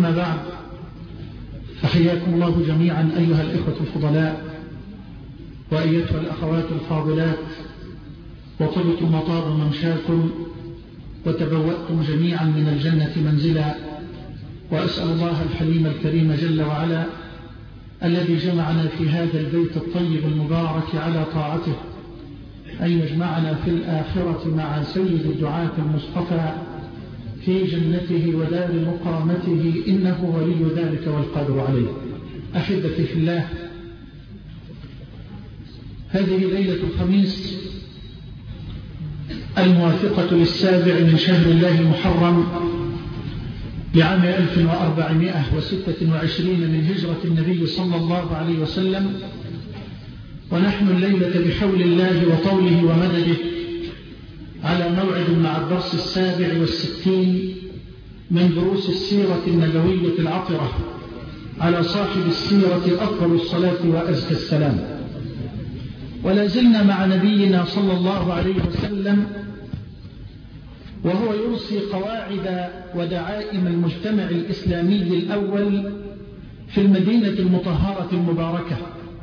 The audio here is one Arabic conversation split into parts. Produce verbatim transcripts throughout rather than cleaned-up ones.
أما بعد، فحياكم الله جميعا أيها الإخوة الفضلاء وأيتها الأخوات الفاضلات، وطبتم وطاب ممشاكم وتبوأتم جميعا من الجنة منزلا. وأسأل الله الحليم الكريم جل وعلا الذي جمعنا في هذا البيت الطيب المبارك على طاعته أن يجمعنا في الآخرة مع سيد الدعاة المصطفى في جنته ودار مقامته، إنه ولي ذلك والقادر عليه. أحبتي في الله، هذه ليلة الخميس الموافقة للسابع من شهر الله محرم لعام ألف وأربعمائة وستة وعشرين من هجرة النبي صلى الله عليه وسلم، ونحن الليلة بحول الله وطوله ومدده على موعد مع الدرس السابع والستين من دروس السيرة النبوية العطرة على صاحب السيرة أفضل الصلاة وأزكى السلام. ولا زلنا مع نبينا صلى الله عليه وسلم وهو يرسي قواعد ودعائم المجتمع الإسلامي الأول في المدينة المطهرة المباركة،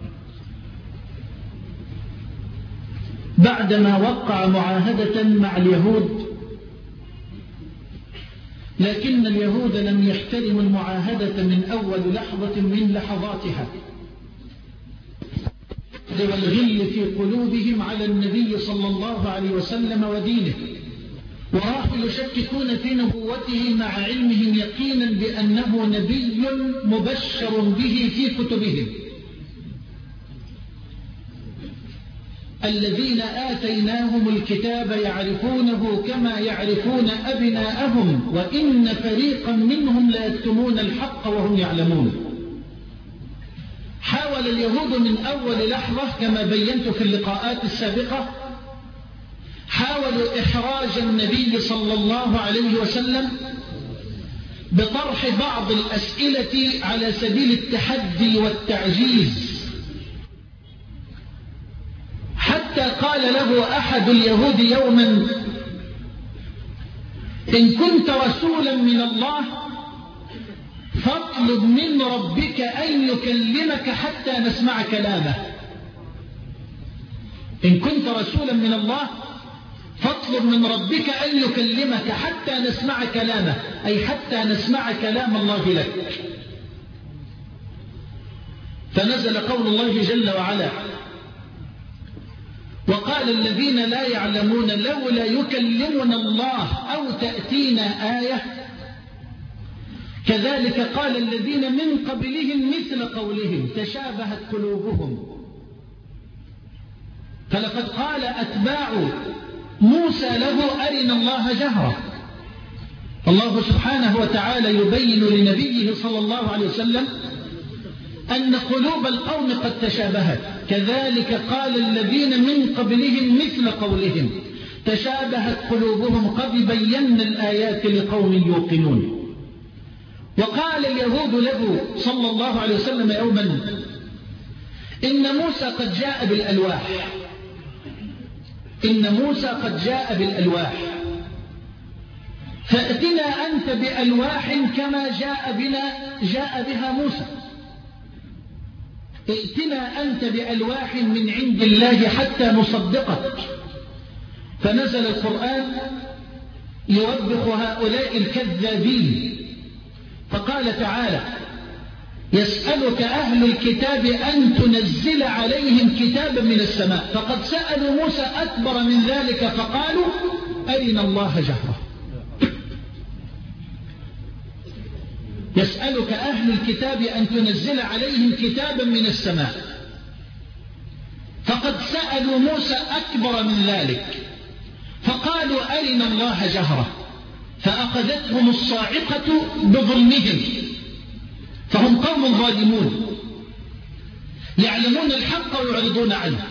بعدما وقع معاهدة مع اليهود، لكن اليهود لم يحترموا المعاهدة من أول لحظة من لحظاتها، والغل في قلوبهم على النبي صلى الله عليه وسلم ودينه، وراحوا يشككون في نبوته مع علمهم يقينا بأنه نبي مبشر به في كتبهم. الذين آتيناهم الكتاب يعرفونه كما يعرفون أبناءهم وإن فريقا منهم لا يكتمون الحق وهم يعلمون. حاول اليهود من أول لحظة كما بينت في اللقاءات السابقة، حاولوا إحراج النبي صلى الله عليه وسلم بطرح بعض الأسئلة على سبيل التحدي والتعجيز، حتى قال له أحد اليهود يوما: إن كنت رسولا من الله فاطلب من ربك أن يكلمك حتى نسمع كلامه. إن كنت رسولا من الله فاطلب من ربك أن يكلمك حتى نسمع كلامه، أي حتى نسمع كلام الله لك. فنزل قول الله جل وعلا: وقال الذين لا يعلمون لولا يكلمنا الله أو تأتينا آية. كذلك قال الذين من قبلهم مثل قولهم تشابهت قلوبهم. فلقد قال أتباع موسى له أرنا الله جهرة. الله سبحانه وتعالى يبين لنبيه صلى الله عليه وسلم أن قلوب القوم قد تشابهت. كذلك قال الذين من قبلهم مثل قولهم تشابهت قلوبهم قد بينا الآيات لقوم يوقنون. وقال اليهود له صلى الله عليه وسلم يوما: إن موسى قد جاء بالألواح إن موسى قد جاء بالألواح فأتنا أنت بألواح كما جاء بنا جاء بها موسى. ائتنا أنت بألواح من عند الله حتى نصدقك. فنزل القرآن يوبخ هؤلاء الكذابين، فقال تعالى: يسألك أهل الكتاب أن تنزل عليهم كتابا من السماء. فقد سألوا موسى أكبر من ذلك فقالوا: أرنا الله جهرة. يسألك أهل الكتاب أن تنزل عليهم كتابا من السماء. فقد سألوا موسى أكبر من ذلك فقالوا: أرنا الله جهرة. فأخذتهم الصاعقة بظلمهم، فهم قوم ظالمون يعلمون الحق ويعرضون عنه،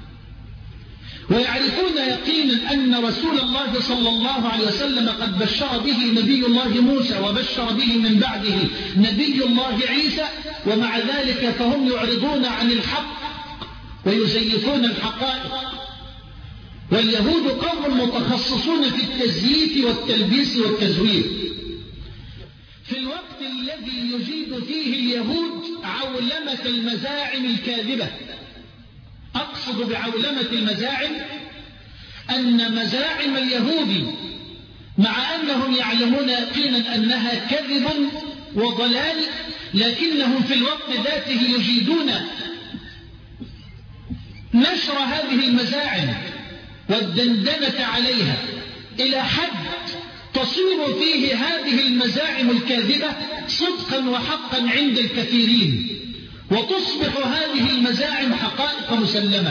ويعرفون يقينا أن رسول الله صلى الله عليه وسلم قد بشر به نبي الله موسى وبشر به من بعده نبي الله عيسى، ومع ذلك فهم يعرضون عن الحق ويزيفون الحقائق. واليهود قوم متخصصون في التزييف والتلبيس والتزوير. في الوقت الوقت الذي يجيد فيه اليهود عولمة المزاعم الكاذبة. أقصد بعولمة المزاعم أن مزاعم اليهود مع أنهم يعلمون يقينا أنها كذب وضلال، لكنهم في الوقت ذاته يجيدون نشر هذه المزاعم والدندنة عليها إلى حد تصير فيه هذه المزاعم الكاذبة صدقا وحقا عند الكثيرين، وتصبح هذه المزاعم حقائق مسلمة.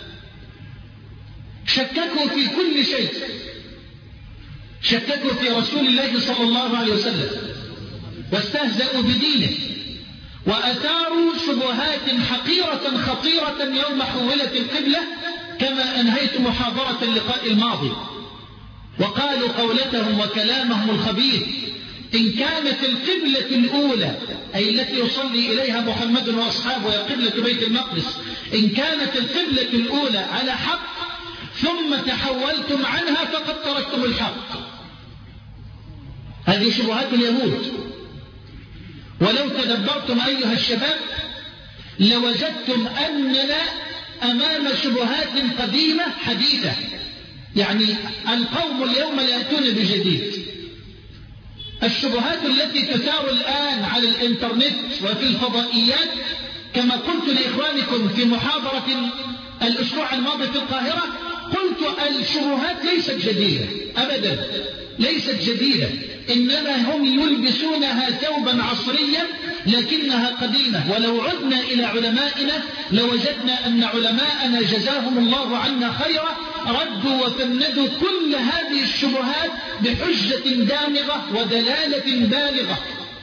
شككوا في كل شيء، شككوا في رسول الله صلى الله عليه وسلم، واستهزأوا بدينه، وأثاروا شبهات حقيرة خطيرة يوم حولت القبلة كما أنهيت محاضرة اللقاء الماضي. وقالوا قولتهم وكلامهم الخبيث: إن كانت القبلة الأولى أي التي يصلي إليها محمد وأصحابه هي قبلة بيت المقدس، إن كانت القبلة الأولى على حق ثم تحولتم عنها فقد تركتم الحق. هذه شبهات اليهود. ولو تدبرتم أيها الشباب لوجدتم أننا أمام شبهات قديمة حديثة. يعني القوم اليوم لا يأتون بجديد. الشبهات التي تثار الآن على الإنترنت وفي الفضائيات، كما قلت لإخوانكم في محاضرة الأسبوع الماضي في القاهرة، قلت الشبهات ليست جديدة أبدا، ليست جديدة، إنما هم يلبسونها ثوبا عصريا لكنها قديمة. ولو عدنا إلى علمائنا لوجدنا أن علماءنا جزاهم الله عنا خيرا ردوا وفندوا كل هذه الشبهات بحجة دامغة ودلالة بالغة.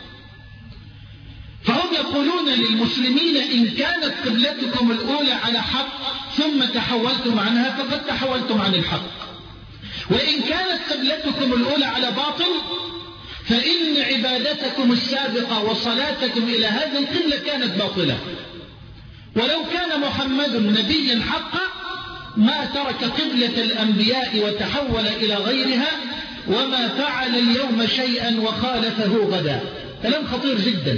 فهم يقولون للمسلمين: إن كانت قبلتكم الأولى على حق ثم تحولتم عنها فقد تحولتم عن الحق، وإن كانت قبلتكم الأولى على باطل فإن عبادتكم السابقة وصلاتكم إلى هذه القبلة كانت باطلة. ولو كان محمد نبيا حقا ما ترك قبلة الأنبياء وتحول إلى غيرها، وما فعل اليوم شيئا وخالفه غدا. كلام خطير جدا.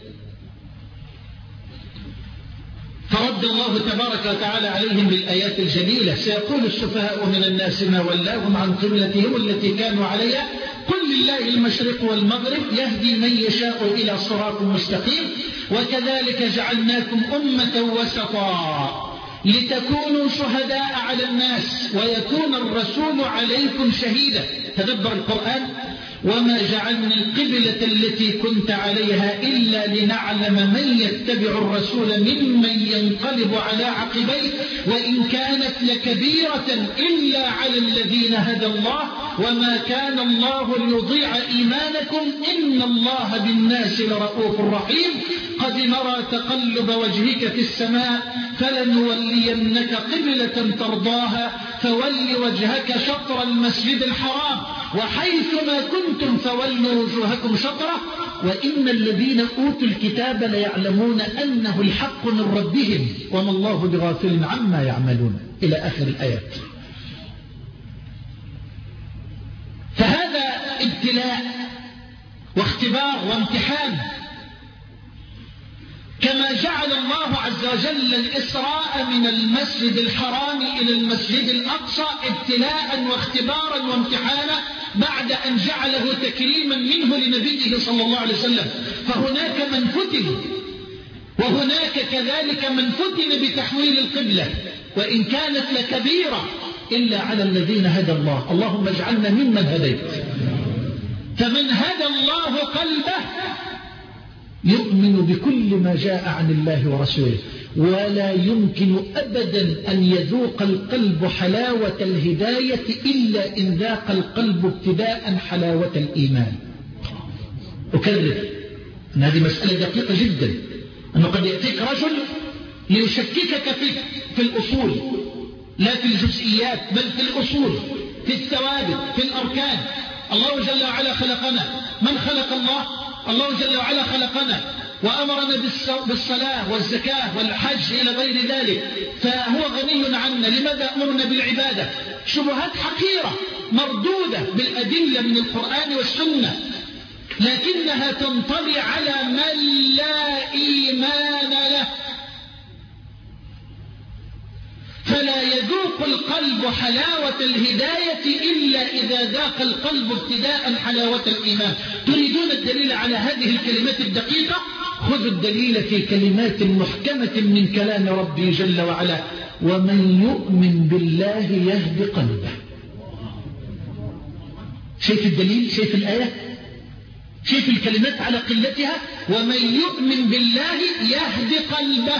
فرد الله تبارك وتعالى عليهم بالآيات الجليلة: سيقول السفهاء من الناس ما ولاهم عن قبلتهم التي كانوا عليها قل لله المشرق والمغرب يهدي من يشاء إلى صراط مستقيم وكذلك جعلناكم أمة وسطا لتكونوا شهداء على الناس ويكون الرسول عليكم شهيدا. تدبر القرآن: وما جعلنا القبلة التي كنت عليها إلا لنعلم من يتبع الرسول ممن ينقلب على عقبيه وإن كانت لكبيرة إلا على الذين هدى الله وما كان الله ليضيع إيمانكم إن الله بالناس لرؤوف رحيم. قد نرى تقلب وجهك في السماء فلنولينك قبلة ترضاها فول وجهك شطر المسجد الحرام وحيثما كنتم فولوا وجوهكم شطره وإن الذين أوتوا الكتاب ليعلمون أنه الحق من ربهم وما الله بغافل عما يعملون إلى آخر الآيات. فهذا ابتلاء واختبار وامتحان، كما جعل الله عز وجل الإسراء من المسجد الحرام إلى المسجد الأقصى ابتلاء واختبارا وامتحانا بعد أن جعله تكريما منه لنبيه صلى الله عليه وسلم. فهناك من فتن وهناك كذلك من فتن بتحويل القبلة وإن كانت لكبيرة إلا على الذين هدى الله. اللهم اجعلنا ممن هديت. فمن هدى الله قلبه يؤمن بكل ما جاء عن الله ورسوله ولا يمكن أبدا أن يذوق القلب حلاوة الهداية إلا إن ذاق القلب ابتداء حلاوة الإيمان. أكرر أن هذه مسألة دقيقة جدا، أنه قد يأتيك رجل ليشككك في, في الأصول لا في الجزئيات بل في الأصول، في الثوابت، في الأركان. الله جل وعلا خلقنا. من خلق الله؟ الله جل وعلا خلقنا وأمرنا بالصلاة والزكاة والحج إلى غير ذلك، فهو غني عنا. لماذا أمرنا بالعبادة؟ شبهات حقيرة مردودة بالأدلة من القرآن والسنة. لكنها تنطلي على من لا إيمان له، فلا يذوق القلب حلاوة الهداية إلا إذا ذاق القلب ابتداء حلاوة الإيمان. تريدون الدليل على هذه الكلمات الدقيقة؟ خذوا الدليل في كلمات محكمة من كلام ربي جل وعلا: ومن يؤمن بالله يهد قلبه. شايف الدليل؟ شايف الآية؟ شايف الكلمات على قلتها؟ ومن يؤمن بالله يهد قلبه.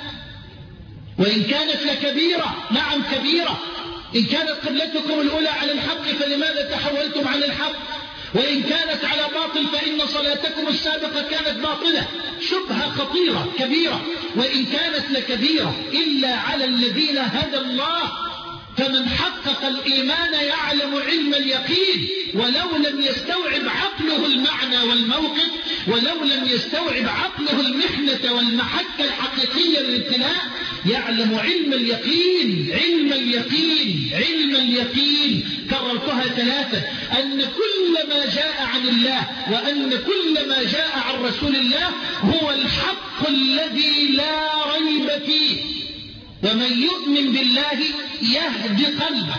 وإن كانت لكبيرة، نعم كبيرة، إن كانت قبلتكم الأولى على الحق فلماذا تحولتم عن الحق؟ وإن كانت على باطل فإن صلاتكم السابقة كانت باطلة. شبهة خطيرة كبيرة. وإن كانت لكبيرة إلا على الذين هدى الله، فمن حقق الإيمان يعلم علم اليقين، ولو لم يستوعب عقله المعنى والموقف، ولو لم يستوعب عقله المحنة والمحكة الحقيقية للابتلاء، يعلم علم اليقين. علم اليقين علم اليقين كررتها ثلاثة: أن كل ما جاء عن الله وأن كل ما جاء عن رسول الله هو الحق الذي لا ريب فيه. ومن يؤمن بالله يهدي قلبه.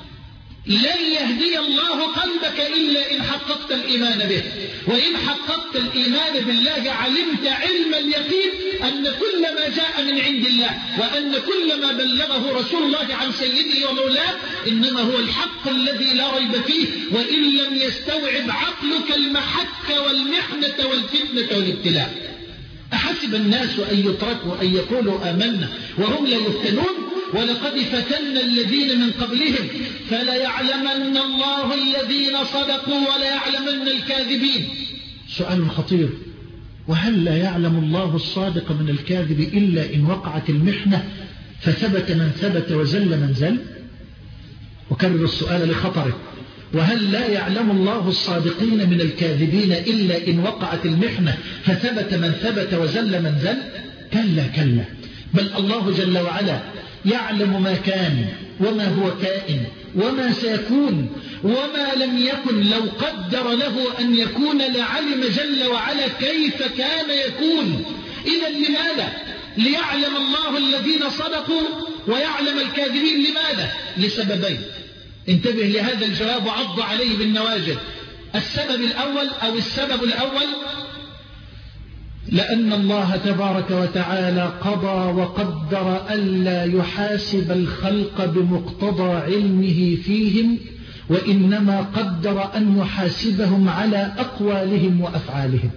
لن يهدي الله قلبك إلا إن حققت الإيمان به. وإن حققت الإيمان بالله علمت علم اليقين أن كل ما جاء من عند الله وأن كل ما بلغه رسول الله عن سيده ومولاه إنما هو الحق الذي لا ريب فيه. وإن لم يستوعب عقلك المحك والمحنة والفتنة والابتلاء. أحسب الناس أن يتركوا أن يقولوا آمنا وهم لا يفتنون؟ ولقد فتنا الذين من قبلهم فليعلمن الله الذين صدقوا وليعلمن الكاذبين. سؤال خطير: وهل لا يعلم الله الصادق من الكاذب إلا إن وقعت المحنة فثبت من ثبت وزل من زل؟ وكرر السؤال لخطره: وهل لا يعلم الله الصادقين من الكاذبين إلا إن وقعت المحنة فثبت من ثبت وزل من زل؟ كلا كلا، بل الله جل وعلا يعلم ما كان وما هو كائن وما سيكون وما لم يكن. لو قدر له أن يكون لعلم جل وعلا كيف كان يكون. إذا لماذا؟ ليعلم الله الذين صدقوا ويعلم الكاذبين. لماذا؟ لسببين. انتبه لهذا الجواب وعض عليه بالنواجذ. السبب الأول أو السبب الأول: لأن الله تبارك وتعالى قضى وقدر ألا يحاسب الخلق بمقتضى علمه فيهم، وإنما قدر أن يحاسبهم على أقوالهم وأفعالهم.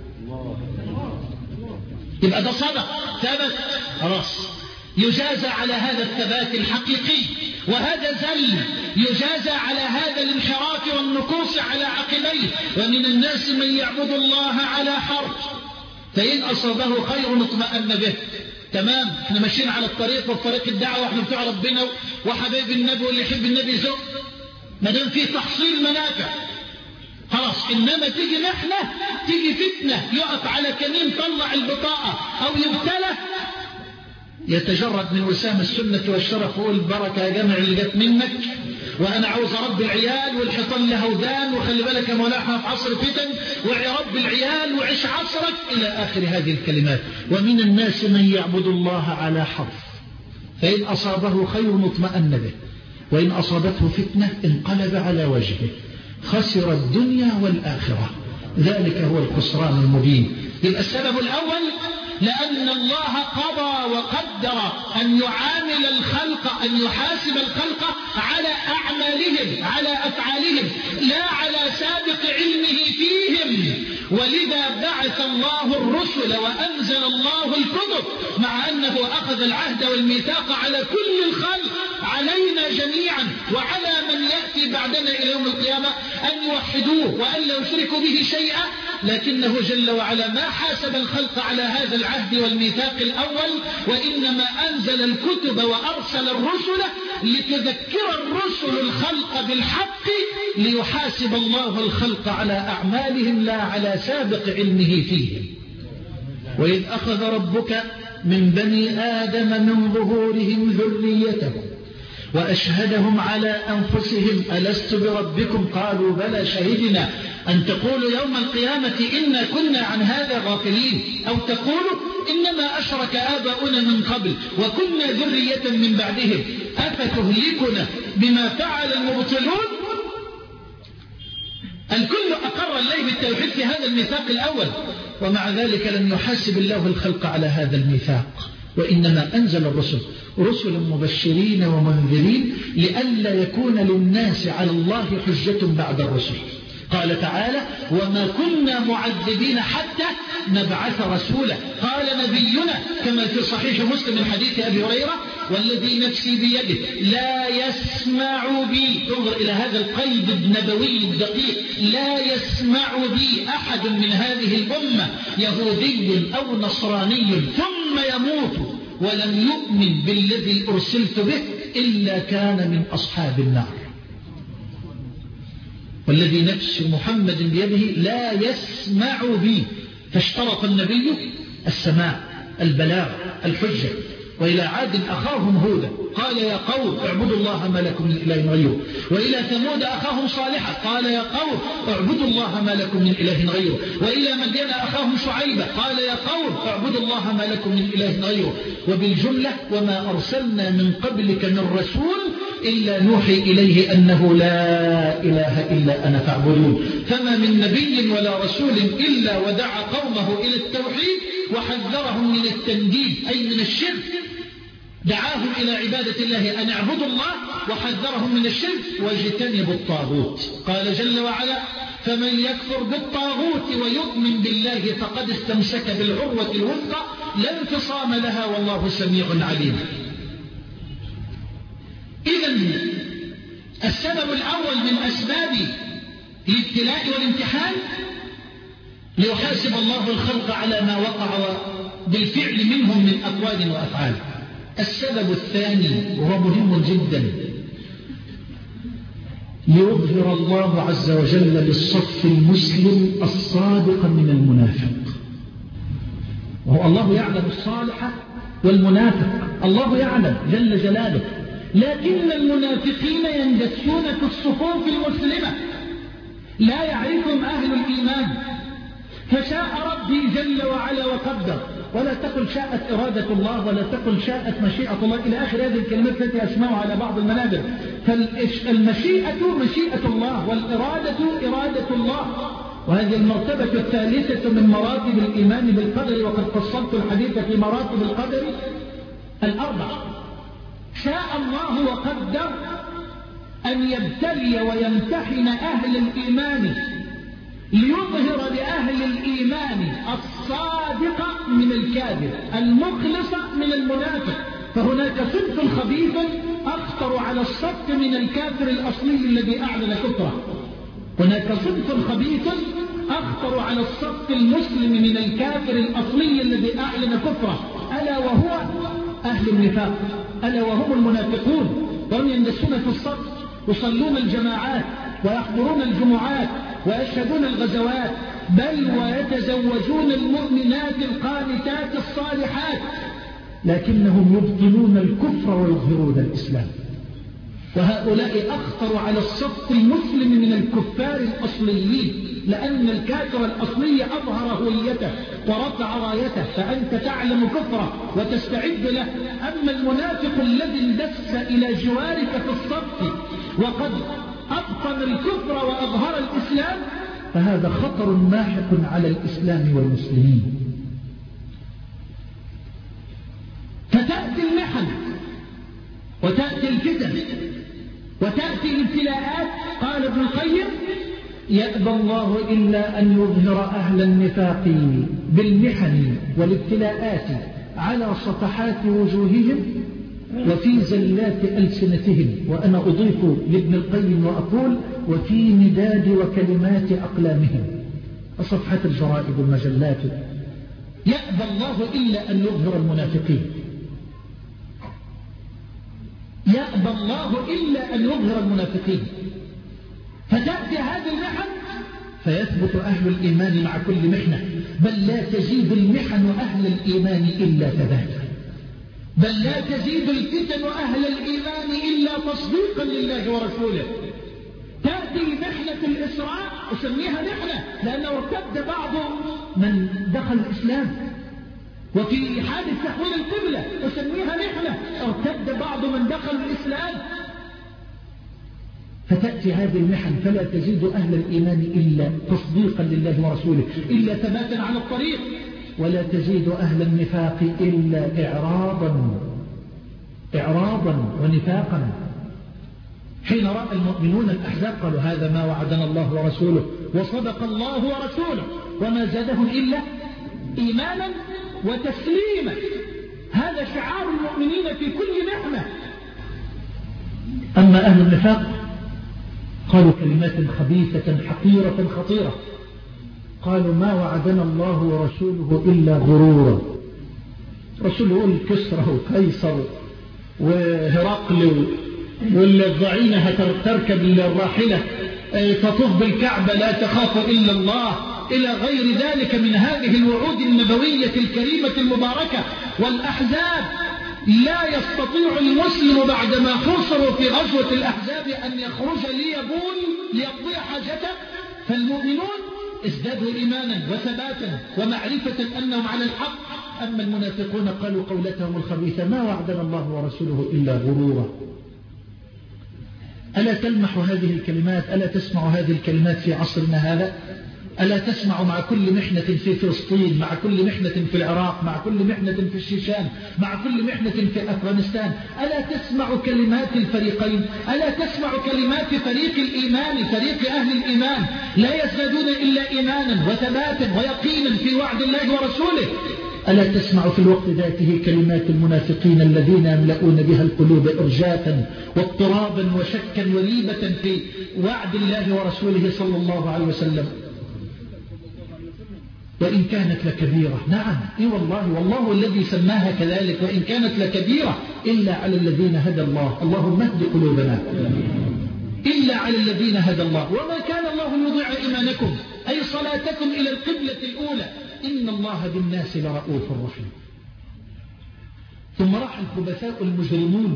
يبقى ده صدق ثبت خلاص، يجازى على هذا الثبات الحقيقي. وهذا زل يجازى على هذا الانحراف والنكوص على عقبيه. ومن الناس من يعبد الله على حرف، فإن أصابه خير اطمأن به. تمام، احنا ماشيين على الطريق والطريق الدعوة، احنا بتوع ربنا وحبايب النبي واللي يحب النبي زق، ما دام فيه تحصيل منافع خلاص. إنما تيجي محنة، تيجي فتنة، يقف على كمين طلع البطاقة أو يبتلى، يتجرد من وسام السنة والشرف ويقول البركة يا جمع اللي جت منك، وأنا عاوز رب العيال والحيطان له ودان، وخلي بالك يا مولانا احنا في عصر فتن، وعي رب العيال وعيش عصرك، إلى آخر هذه الكلمات. ومن الناس من يعبد الله على حرف، فإن أصابه خير اطمأن به، وإن أصابته فتنة انقلب على وجهه، خسر الدنيا والآخرة، ذلك هو الخسران المبين. يبقى السبب الأول: لأن الله قضى وقدر أن يعامل الخلق، أن يحاسب الخلق على أعمالهم، على أفعالهم، لا على سابق علمه فيهم. ولذا بعث الله الرسل وأنزل الله الكتب، مع أنه أخذ العهد والميثاق على كل الخلق، علينا جميعا وعلى من يأتي بعدنا إلى يوم القيامة، أن يوحدوه وأن لا يشركوا به شيئا. لكنه جل وعلا ما حاسب الخلق على هذا العهد والميثاق الأول، وإنما أنزل الكتب وأرسل الرسل لتذكر الرسل الخلق بالحق، ليحاسب الله الخلق على أعمالهم لا على سابق علمه فيهم. وإذ أخذ ربك من بني آدم من ظهورهم ذريتهم وأشهدهم على أنفسهم ألست بربكم قالوا بلى شهدنا أن تقولوا يوم القيامة إنا كنا عن هذا غافلين أو تقولوا إنما أشرك آباؤنا من قبل وكنا ذرية من بعدهم أفتهلكنا بما فعل المبطلون. الكل أقر الله بالتوحيد في هذا الميثاق الأول، ومع ذلك لم يحاسب الله الخلق على هذا الميثاق، وإنما أنزل الرسل رسل مبشرين ومنذرين لئلا يكون للناس على الله حجة بعد الرسل. قال تعالى وما كنا معذبين حتى نبعث رسولا. قال نبينا كما في صحيح مسلم من حديث أبي هريرة والذي نفسي بيده لا يسمع بي، انظر إلى هذا القيد النبوي الدقيق، لا يسمع بي أحد من هذه الأمة يهودي أو نصراني ثم يموت ولم يؤمن بالذي أرسلت به إلا كان من أصحاب النار. والذي نفس محمد بيده لا يسمع بي، فاشترط النبي السماع البلاغ الحجة. وإلى عاد أخاهم هودا قال يا قوم اعبدوا الله ما لكم من إله غيره، وإلى ثمود أخاهم صالحا قال يا قوم اعبدوا الله ما لكم من إله غيره، وإلى مدين أخاهم شعيبا قال يا قوم اعبدوا الله ما لكم من إله غيره. وبالجملة وما أرسلنا من قبلك من رسول إلا نوحي إليه أنه لا إله إلا أنا فاعبدون. فما من نبي ولا رسول إلا ودعا قومه إلى التوحيد وحذرهم من التنديد أي من الشرك، دعاهم إلى عبادة الله أن اعبدوا الله وحذرهم من الشرك واجتنبوا الطاغوت. قال جل وعلا فمن يكفر بالطاغوت ويؤمن بالله فقد استمسك بالعروة الوثقى لا انفصام لها والله سميع عليم. إذن السبب الأول من أسباب الابتلاء والامتحان ليحاسب الله الخلق على ما وقع بالفعل منهم من أقوال وأفعال. السبب الثاني وهو مهم جدا ليظهر الله عز وجل للصف المسلم الصادق من المنافق. وهو الله يعلم الصالح والمنافق، الله يعلم جل جلاله، لكن المنافقين يندسون في الصفوف المسلمة لا يعرفهم أهل الإيمان. فشاء ربي جل وعلا وقدر، ولا تقل شاءت إرادة الله ولا تقل شاءت مشيئة الله إلى آخر هذه الكلمات التي أسمعها على بعض المنابر. فالمشيئة مشيئة الله والإرادة إرادة الله، وهذه المرتبة الثالثة من مراتب الإيمان بالقدر، وقد فصلت الحديث في مراتب القدر الأربع. شاء الله وقدر أن يبتلي ويمتحن أهل الإيمان ليظهر لأهل الإيمان الصادق من الكاذب، المخلص من المنافق. فهناك صدق خبيث أخطر على الصف من الكافر الأصلي الذي أعلن كفره. هناك صدق خبيث أخطر على الصف المسلم من الكافر الأصلي الذي أعلن كفره، ألا وهو أهل النفاق، ألا وهم المنافقون. وهم يندسون في الصف، يصلون الجماعات ويحضرون الجمعات ويشهدون الغزوات، بل ويتزوجون المؤمنات القانتات الصالحات، لكنهم يبطلون الكفر ويظهرون الإسلام. وهؤلاء أخطر على الصف المسلم من الكفار الأصليين، لأن الكافر الأصلي أظهر هويته ورفع رايته، فأنت تعلم كفره وتستعد له. أما المنافق الذي اندس إلى جوارك في الصف وقد أبطن الكفر وأظهر الإسلام، فهذا خطر ماحق على الإسلام والمسلمين. فتأتي المحن وتأتي الفتن وتأتي الابتلاءات. قال ابن القيم يأبى الله إلا أن يظهر أهل النفاق بالمحن والابتلاءات على صفحات وجوههم وفي زلات ألسنتهم. وأنا أضيف لابن القيم وأقول وفي نداد وكلمات أقلامهم وصفحات الجرائد والمجلات. يأبى الله إلا أن يظهر المنافقين، يأبى الله إلا أن يظهر المنافقين. فتأتي هذه المحن فيثبت أهل الإيمان مع كل محنة، بل لا تزيد المحن أهل الإيمان إلا ثباتا. بل لا تزيد الفتن أهل الإيمان إلا تصديقا لله ورسوله. تأتي محنة الإسراء أسميها محنة لأنه ارتد بعض من دخل الإسلام، وفي حادث تحويل القبلة أسميها محنة، ارتد بعض من دخل الإسلام. فتأتي هذه المحن فلا تزيد أهل الإيمان إلا تصديقا لله ورسوله، إلا ثباتا على الطريق، ولا تزيد أهل النفاق إلا إعراضا إعراضا ونفاقا. حين رأى المؤمنون الأحزاب قالوا هذا ما وعدنا الله ورسوله وصدق الله ورسوله وما زادهم إلا إيمانا وتسليما. هذا شعار المؤمنين في كل نعمة. أما أهل النفاق قالوا كلمات خبيثة حقيرة خطيرة، قالوا ما وعدنا الله ورسوله إلا غرورا. رسوله يقول كسرى وقيصر وهرقل والضعينة هتركب الراحلة تطوف بالكعبة لا تخاف إلا الله، إلى غير ذلك من هذه الوعود النبوية الكريمة المباركة. والأحزاب لا يستطيع المسلم بعدما خسروا في غزوة الأحزاب أن يخرج ليبول ليقضي حاجته. فالمؤمنون ازدادوا إيمانا وثباتا ومعرفة أنهم على الحق. أما المنافقون قالوا قولتهم الخبيثة ما وعدنا الله ورسوله إلا غرورا. ألا تلمح هذه الكلمات؟ ألا تسمع هذه الكلمات في عصرنا هذا؟ ألا تسمع مع كل محنة في فلسطين، مع كل محنة في العراق، مع كل محنة في الشيشان، مع كل محنة في أفغانستان، ألا تسمع كلمات الفريقين؟ ألا تسمع كلمات فريق الإيمان، فريق أهل الإيمان لا يزدادون إلا إيمانا وثباتا ويقينا في وعد الله ورسوله؟ ألا تسمع في الوقت ذاته كلمات المنافقين الذين يملؤون بها القلوب إرجافا واضطرابا وشكا وريبة في وعد الله ورسوله صلى الله عليه وسلم؟ وإن كانت لكبيرة، نعم إيه والله، والله الذي سماها كذلك، وإن كانت لكبيرة إلا على الذين هدى الله. اللهم اهد قلوبنا إلا على الذين هدى الله. وما كان الله يضيع إيمانكم أي صلاتكم إلى القبلة الأولى، إن الله بالناس لرؤوف رحيم. ثم راح الخبثاء المجرمون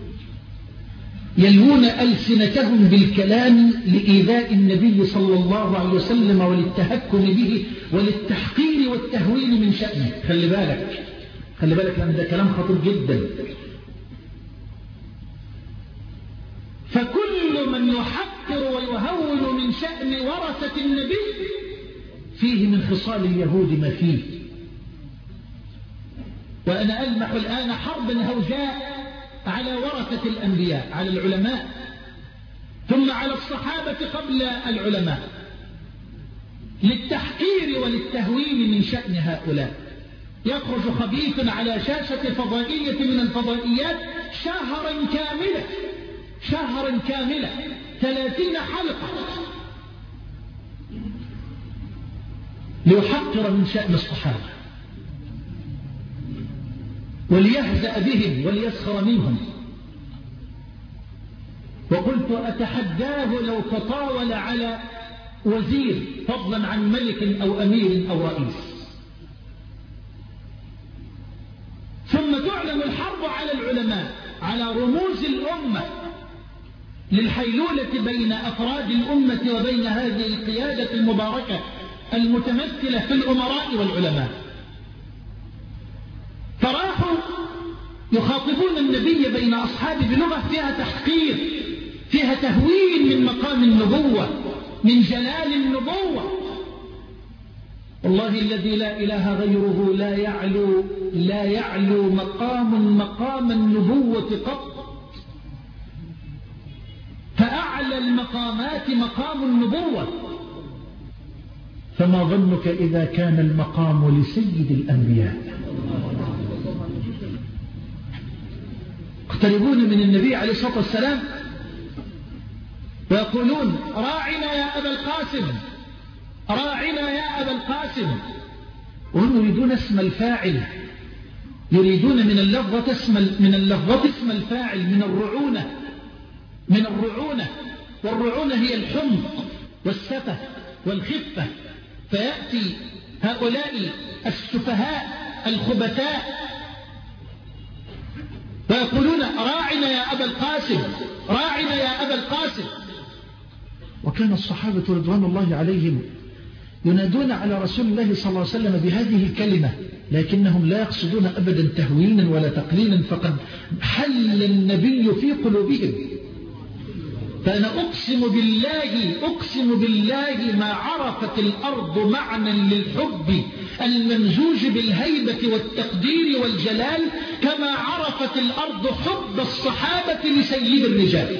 يلوون ألسنتهم بالكلام لإيذاء النبي صلى الله عليه وسلم وللتهكم به وللتحقير والتهويل من شأنه. خلي بالك خلي بالك لأن ده كلام خطير جدا. فكل من يحقر ويهول من شأن ورثة النبي فيه من خصال اليهود ما فيه. وأنا ألمح الآن حربا هوجاء على ورثة الأنبياء، على العلماء، ثم على الصحابة قبل العلماء، للتحقير وللتهوين من شأن هؤلاء. يخرج خبيث على شاشة فضائية من الفضائيات شهرا كاملا شهرا كاملا ثلاثين حلقة ليحقر من شأن الصحابة وليهزأ بهم وليسخر منهم. وقلت أتحداه لو تطاول على وزير فضلا عن ملك أو أمير أو رئيس. ثم تعلن الحرب على العلماء، على رموز الأمة، للحيلولة بين أفراد الأمة وبين هذه القيادة المباركة المتمثلة في الأمراء والعلماء. فراحوا يخاطبون النبي بين أصحابه بلغة فيها تحقير، فيها تهوين من مقام النبوة، من جلال النبوة. والله الذي لا إله غيره لا يعلو لا يعلو مقام مقام النبوة قط، فأعلى المقامات مقام النبوة. فما ظنك إذا كان المقام لسيد الأنبياء؟ يقتربون من النبي عليه الصلاة والسلام ويقولون راعنا يا أبا القاسم، راعنا يا أبا القاسم. وهم يريدون اسم الفاعل، يريدون من اللفظة اسم من اللفظة اسم الفاعل، من الرعونة من الرعونة والرعونة هي الحمق والسفة والخفة. فيأتي هؤلاء السفهاء الخبثاء ويقولون راعنا يا أبا القاسم، راعنا يا أبا القاسم. وكان الصحابة رضوان الله عليهم ينادون على رسول الله صلى الله عليه وسلم بهذه الكلمة، لكنهم لا يقصدون أبدا تهوينا ولا تقليلا، فقد حل النبي في قلوبهم. فأنا أقسم بالله أقسم بالله ما عرفت الأرض معنى للحب الممزوج بالهيبة والتقدير والجلال كما عرفت الأرض حب الصحابة لسيد الرجال.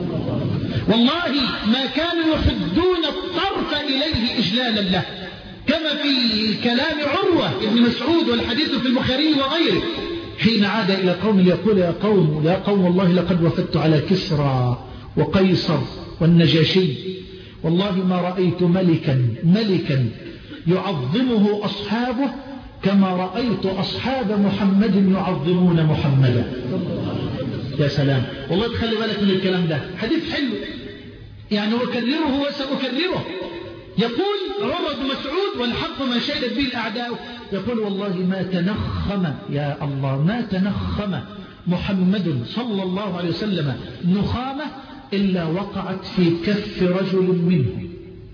والله ما كانوا يحدون الطرف إليه إجلالا له، كما في كلام عروة ابن مسعود والحديث في البخاري وغيره حين عاد إلى قوم يقول يا قوم يا قوم والله لقد وفدت على كسرى وقيصر والنجاشي، والله ما رأيت ملكا ملكا يعظمه أصحابه كما رأيت أصحاب محمد يعظمون محمدا. يا سلام، والله تخلي بالك من الكلام ده، حديث حلو يعني أكرره وسأكرره. يقول عروة بن مسعود والحق ما شهدت به الأعداء، يقول والله ما تنخم يا الله ما تنخم محمد صلى الله عليه وسلم نخامة إلا وقعت في كف رجل منه.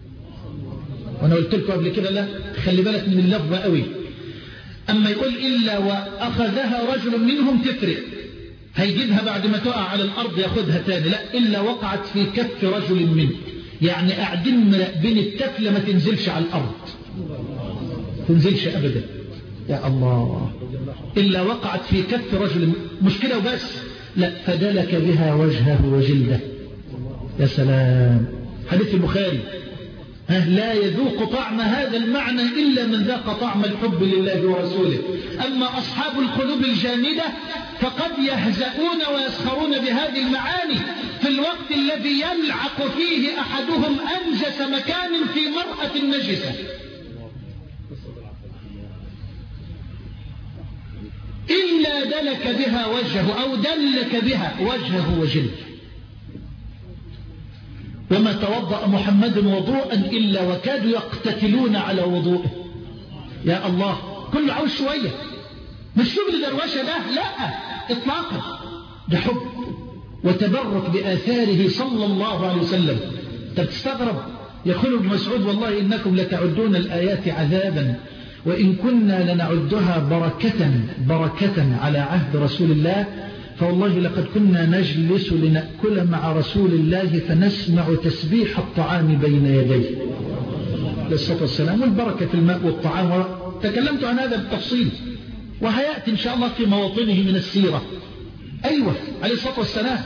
وأنا قلت لكم قبل كده لا خلي بالك من اللفظة قوي، أما يقول إلا وأخذها رجل منهم تفرق، هيجيبها بعد ما تقع على الأرض ياخدها تاني، لا إلا وقعت في كف رجل منه، يعني قاعدين بين التفلة ما تنزلش على الأرض، تنزلش أبدا. يا الله، إلا وقعت في كف رجل، مش كده وبس، لا فدلك بها وجهه وجلده. يا سلام، حديث البخاري لا يذوق طعم هذا المعنى إلا من ذاق طعم الحب لله ورسوله. أما أصحاب القلوب الجامدة فقد يهزؤون ويسخرون بهذه المعاني في الوقت الذي يلعق فيه أحدهم أنجس مكان في مرأة نجسة. إلا دلك بها وجهه أو دلك بها وجهه وجلده. وما توضأ محمد وضوءا إلا وكادوا يقتتلون على وضوءه. يا الله، كل عاوز شوية، مش شغل دروشة ده، لا إطلاقا، ده حب وتبرك بآثاره صلى الله عليه وسلم. تستغرب يقول ابن مسعود والله إنكم لتعدون الآيات عذابا وإن كنا لنعدها بركة بركة على عهد رسول الله، فوالله لقد كنا نجلس لنأكل مع رسول الله فنسمع تسبيح الطعام بين يديه للصلاة والسلام، والبركة في الماء والطعام. تكلمت عن هذا بالتفصيل وهيأتي إن شاء الله في مواطنه من السيرة. أيوة عليه الصلاة والسلام.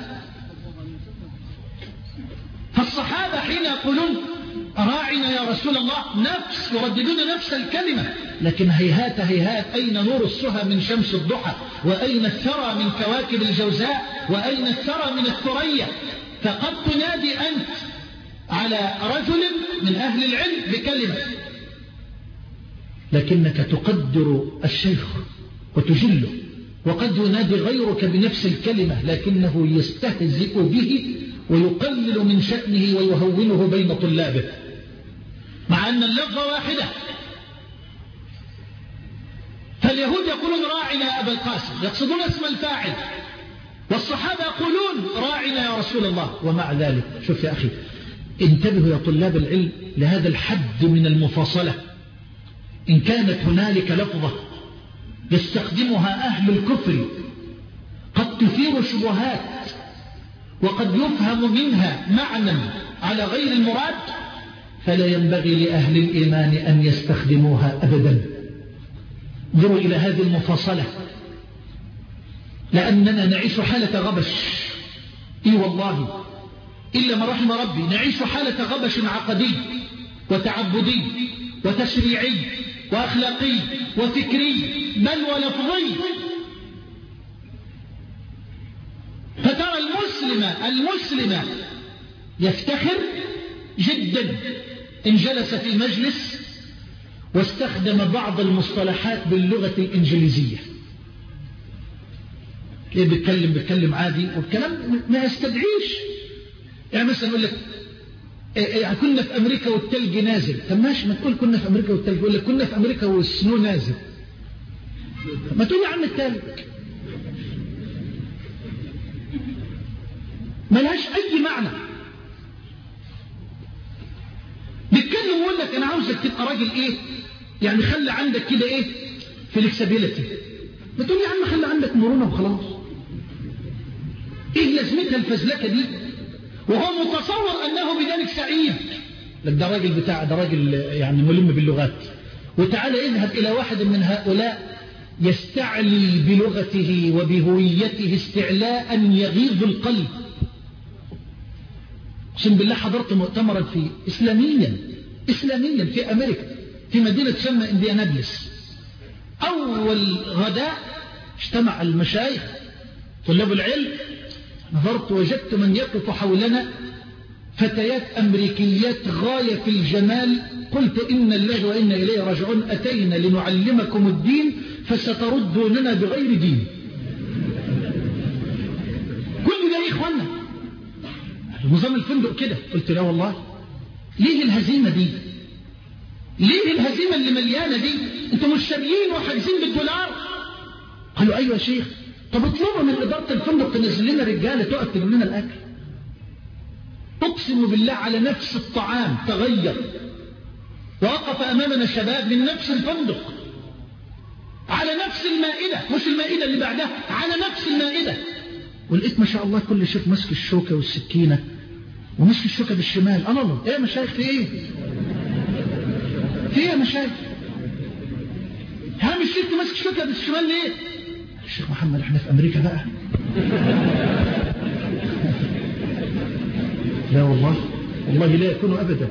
فالصحابة حين يقولون راعنا يا رسول الله نفس يرددون نفس الكلمة، لكن هيهات هيهات أين نور السهى من شمس الضحى، وأين الثرى من كواكب الجوزاء، وأين الثرى من الثريا. فقد تنادي أنت على رجل من أهل العلم بكلمة، لكنك تقدر الشيخ وتجله، وقد ينادي غيرك بنفس الكلمة لكنه يستهزئ به ويقلل من شأنه ويهونه بين طلابه، مع أن اللفظة واحدة. فاليهود يقولون راعنا يا أبا القاسم، يقصدون اسم الفاعل، والصحابة يقولون راعنا يا رسول الله. ومع ذلك شوف يا أخي، انتبهوا يا طلاب العلم لهذا الحد من المفاصلة. إن كانت هنالك لفظة يستخدمها أهل الكفر قد تثير شبهات وقد يفهم منها معنى على غير المراد، فلا ينبغي لأهل الإيمان أن يستخدموها أبدا. انظروا إلى هذه المفاصلة، لأننا نعيش حالة غبش، إي والله إلا ما رحم ربي، نعيش حالة غبش عقدي وتعبدي وتشريعي وأخلاقي وفكري بل ولفظي. فترى المسلم المسلم يفتخر جدا إن جلس في مجلس واستخدم بعض المصطلحات باللغة الإنجليزية. ليه بيتكلم بيتكلم عادي والكلام ما يستدعيش. يعني مثلا يقول لك يعني كنا في أمريكا والتلج نازل، طب ماشي ما تقول كنا في أمريكا والتلج، يقول لك كنا في أمريكا والسنو نازل، ما تقول يا عم التلج. ملهاش أي معنى. بيتكلم ويقول لك أنا عاوزك تبقى راجل إيه، يعني خلي عندك كده إيه فليكسبيليتي. ما تقول يا عم خلي عندك مرونة وخلاص. إيه لازمتها الفزلكة دي وهو متصور أنه بذلك سعيد؟ لك ده راجل بتاع، ده راجل يعني ملم باللغات. وتعالى اذهب إلى واحد من هؤلاء يستعلي بلغته وبهويته استعلاء يغيظ القلب. اقسم بالله حضرت مؤتمرا في إسلاميا إسلاميا في أمريكا في مدينة تسمى إنديانابلس. أول غداء اجتمع المشايخ طلاب العلم، نظرت وجدت من يقف حولنا فتيات أمريكيات غاية في الجمال. قلت إن الله وإنا إليه راجعون، أتينا لنعلمكم الدين فستردوننا بغير دين. كل ده يا إخوانا نظام الفندق كده. قلت لا والله، ليه الهزيمة دي؟ ليه الهزيمة اللي مليانة دي؟ انتم مش شاريين وحاجزين بالدولار؟ قالوا أيوة يا شيخ. طب اطلبوا من إدارة الفندق تنزل لنا رجالة تقف تجيب لنا الأكل. أقسم بالله على نفس الطعام تغير، ووقف أمامنا شباب من نفس الفندق على نفس المائدة، مش المائدة اللي بعدها، على نفس المائدة. ولقيت ما شاء الله كل شيخ ماسك الشوكة والسكينة وماسك الشوكة بالشمال. أنا الله إيه يا مشايخ في إيه؟ في إيه يا مشايخ؟ ها مش شيخ ماسك الشوكة بالشمال ليه؟ الشيخ محمد احنا في أمريكا بقى. لا والله والله لا يكون أبدا.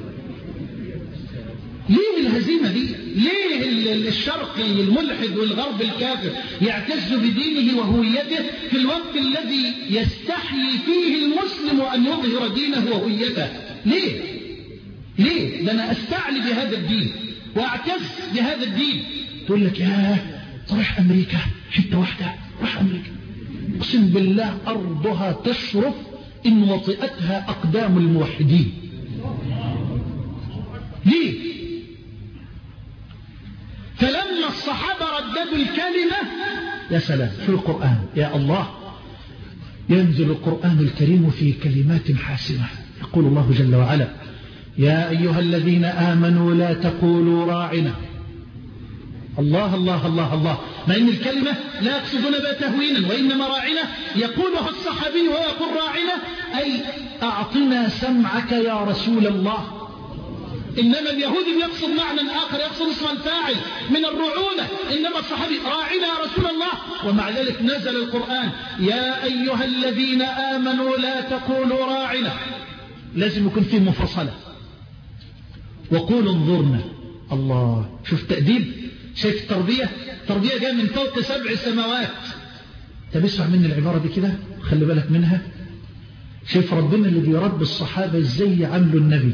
ليه الهزيمة دي؟ ليه الشرقي الملحد والغرب الكافر يعتز بدينه وهويته في الوقت الذي يستحيي فيه المسلم أن يظهر دينه وهويته؟ ليه؟ ليه؟ لأنا أستعلي بهذا الدين وأعتز بهذا الدين. تقول لك يا تروح أمريكا حتة واحدة، روح أمريكا أقسم بالله أرضها تشرف إن وطئتها أقدام الموحدين. ليه؟ فلما الصحابة رددوا الكلمة يا سلام في القرآن يا الله ينزل القرآن الكريم في كلمات حاسمة. يقول الله جل وعلا يا أيها الذين آمنوا لا تقولوا راعنا. الله الله الله الله. ما إن الكلمة لا يقصدون بها تهوينا، وإنما راعنا يقولها الصحابي ويقول راعنا أي أعطنا سمعك يا رسول الله. إنما اليهودي يقصد معنى آخر، يقصد اسم الفاعل من الرعونة، إنما الصحابي راعنا يا رسول الله. ومع ذلك نزل القرآن يا أيها الذين آمنوا لا تقولوا راعنا. لازم يكون فيه مفصلة. وقولوا انظرنا. الله شوف تأديب، شايف التربية، التربية جاء من فوق سبع سماوات. طب اسمع مني العبارة دي كده خلي بالك منها. شايف ربنا اللي بيربي الصحابة ازاي يعاملوا النبي،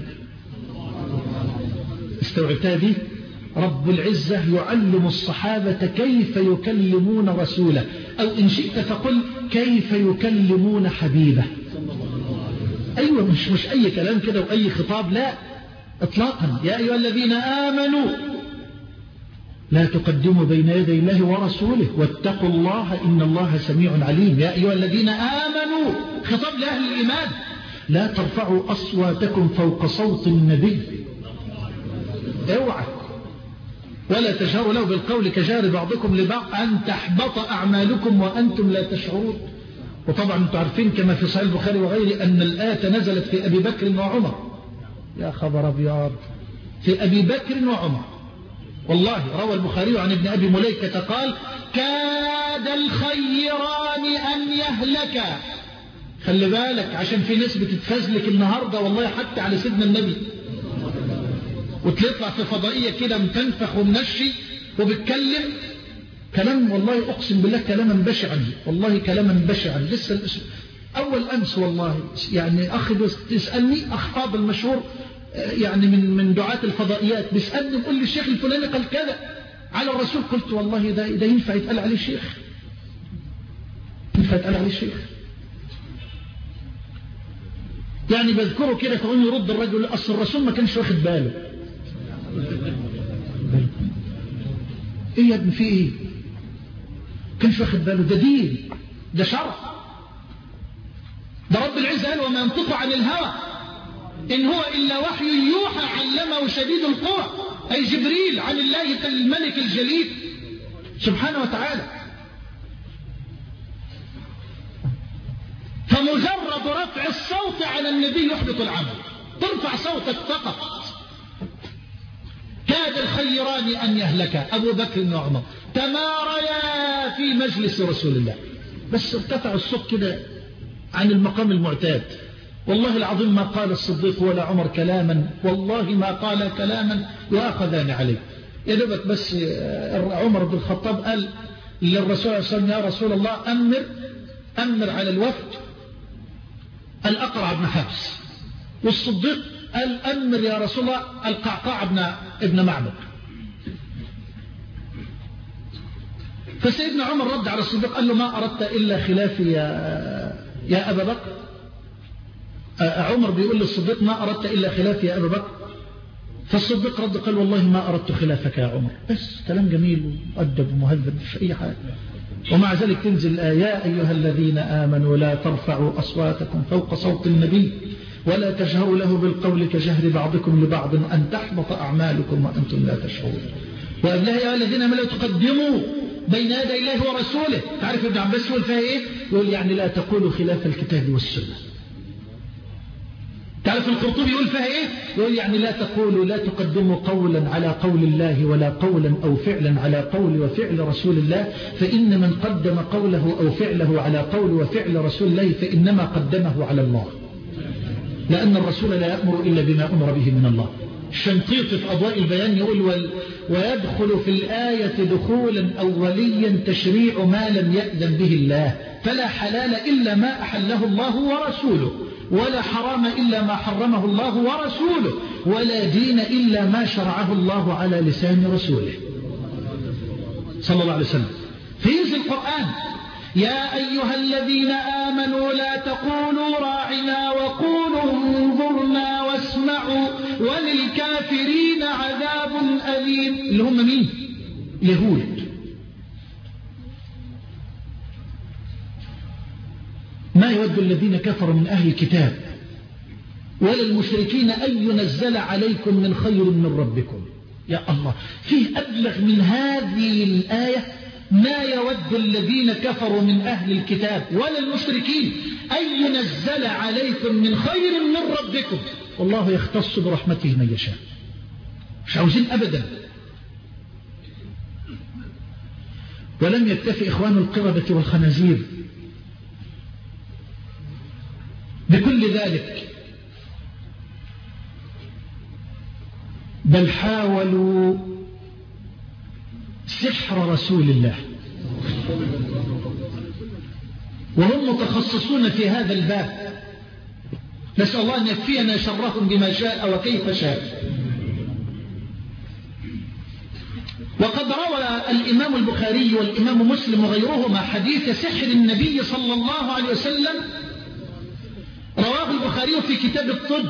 استوعبتها دي؟ رب العزة يعلم الصحابة كيف يكلمون رسوله، أو إن شئت فقل كيف يكلمون حبيبه. أيوة مش مش أي كلام كده وأي خطاب، لا إطلاقا. يا أيها الذين آمنوا لا تقدموا بين يدي الله ورسوله واتقوا الله إن الله سميع عليم. يا أيها الذين آمنوا خطاب لأهل الإيمان لا ترفعوا أصواتكم فوق صوت النبي. اوعى ولا تجهروا له بالقول كجار بعضكم لبعض أن تحبط أعمالكم وأنتم لا تشعرون. وطبعا انتم عارفين كما في صحيح البخاري وغيره أن الآية نزلت في أبي بكر وعمر. يا خبر أبيض، في أبي بكر وعمر. والله روى البخاري عن ابن أبي مليكة قال كاد الخيران أن يهلك. خلي بالك عشان في ناس بتتفزلك النهاردة والله حتى على سيدنا النبي، وتطلع في فضائية كده متنفخ ومنشي وبتكلم كلام والله أقسم بالله كلاما بشعا، والله كلاما بشعا. لسه أول أمس والله يعني أخي يسألني أخ فاضل المشهور يعني من من دعاة الفضائيات بيسألني يقول لي الشيخ الفلاني قال كذا على الرسول. قلت والله ده ده ينفع يتقال عليه شيخ؟ ينفع يتقال عليه شيخ؟ يعني بذكره كده فقول يرد الرجل أصل الرسول ما كانش واخد باله. ايه يا ابن في ايه؟ كانش واخد باله، ده دين، ده شرع، ده رب رب العزة قال وما ينطق عن الهوى إن هو إلا وحي يوحى علمه شديد القوى، أي جبريل عن الله الملك الجليل سبحانه وتعالى. فمجرد رفع الصوت على النبي يحبط العمل، ترفع صوتك فقط. كاد الخيران أن يهلك أبو بكر وعمر تماريا في مجلس رسول الله، بس ارتفع الصوت كده عن المقام المعتاد. والله العظيم ما قال الصديق ولا عمر كلاما، والله ما قال كلاما يأخذان عليه. يا دوبك بس عمر بن الخطاب قال للرسول صلى الله عليه وسلم يا رسول الله أمر أمر على الوفد الأقرع بن حبس، والصديق قال أمر يا رسول الله القعقاع بن ابن معبد. فسيدنا عمر رد على الصديق قال له ما أردت إلا خلافي يا, يا أبا بكر. عمر بيقول للصديق ما أردت إلا خلافي يا أبا بكر، فالصديق رد قال والله ما أردت خلافك يا عمر. بس كلام جميل ومؤدب ومهذب في أي حاجة. ومع ذلك تنزل يا أيها الذين آمنوا لا ترفعوا أصواتكم فوق صوت النبي ولا تجهروا له بالقول كجهر بعضكم لبعض أن تحبط أعمالكم وأنتم لا تشعرون. وقبلها يا أيها الذين آمنوا لا تقدموا بين يدي الله ورسوله. تعرف ابن عباس يقول فيها إيه؟ يقول يعني لا تقولوا خلاف الكتاب والسنة. تعرف القرطبي يقول فيها إيه؟ يقول يعني لا تقولوا لا تقدموا قولا على قول الله ولا قولا أو فعلا على قول وفعل رسول الله، فإن من قدم قوله أو فعله على قول وفعل رسول الله فإنما قدمه على الله، لأن الرسول لا يأمر إلا بما أمر به من الله. الشنقيطي في أضواء البيان يقول ويدخل في الآية دخولا أوليا تشريع ما لم يأذن به الله، فلا حلال إلا ما أحله الله ورسوله، ولا حرام إلا ما حرمه الله ورسوله، ولا دين إلا ما شرعه الله على لسان رسوله صلى الله عليه وسلم. في القرآن يا أيها الذين آمنوا لا تقولوا راعنا وقولوا انظرنا واسمعوا وللكافرين عذاب أليم. اللي هم مين؟ يهود. ما يود الذين كفروا من أهل الكتاب ولا المشركين أن ينزل عليكم من خير من ربكم. يا الله، فيه أبلغ من هذه الآية؟ ما يود الذين كفروا من أهل الكتاب ولا المشركين أن ينزل عليكم من خير من ربكم، والله يختص برحمته من يشاء. مش عاوزين أبدا. ولم يكتفي إخوان القردة والخنازير بكل ذلك، بل حاولوا سحر رسول الله، وهم متخصصون في هذا الباب. نسأل الله أن يكفينا شرهم بما شاء وكيف شاء. وقد روى الإمام البخاري والإمام مسلم وغيرهما حديث سحر النبي صلى الله عليه وسلم. رواه البخاري في كتاب الطب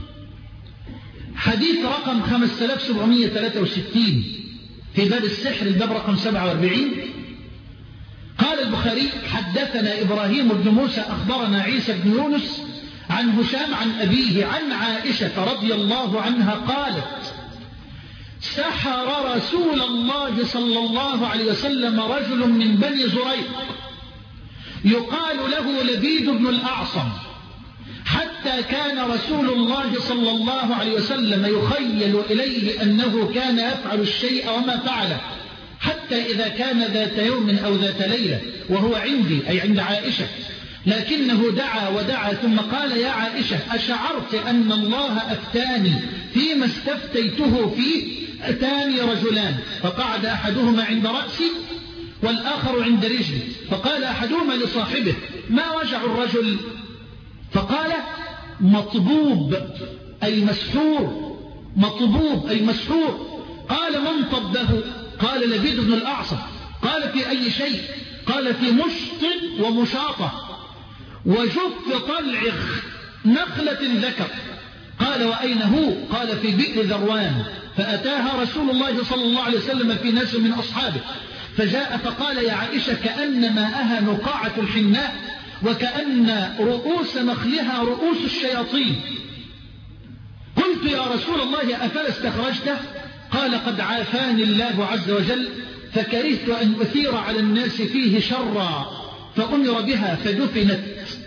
حديث رقم خمسة آلاف وسبعمائة وثلاثة وستين في باب السحر الباب رقم سبعة وأربعين. قال البخاري حدثنا إبراهيم بن موسى أخبرنا عيسى بن يونس عن هشام عن أبيه عن عائشة رضي الله عنها قالت سحر رسول الله صلى الله عليه وسلم رجل من بني زريق يقال له لبيد بن الأعصم، حتى كان رسول الله صلى الله عليه وسلم يخيل إليه أنه كان يفعل الشيء وما فعله، حتى إذا كان ذات يوم أو ذات ليلة وهو عندي أي عند عائشة، لكنه دعا ودعا ثم قال يا عائشة أشعرت أن الله أفتاني فيما استفتيته فيه؟ أتاني رجلان فقعد أحدهما عند رأسي والآخر عند رجلي، فقال أحدهما لصاحبه ما وجع الرجل؟ فقال مطبوب أي مسحور، مطبوب أي مسحور. قال من طبه؟ قال لبيد بن الأعصم. قال في أي شيء؟ قال في مشط ومشاطة وجف طلع نخلة ذكر. قال وأين هو؟ قال في بئر ذروان. فأتاها رسول الله صلى الله عليه وسلم في ناس من أصحابه، فجاء فقال يا عائشة كأن ماءها نقاعة الحناء وكأن رؤوس نخلها رؤوس الشياطين. قلت يا رسول الله أفلا استخرجته؟ قال قد عافاني الله عز وجل فكرهت أن أثير على الناس فيه شرا فأمر بها فدفنت.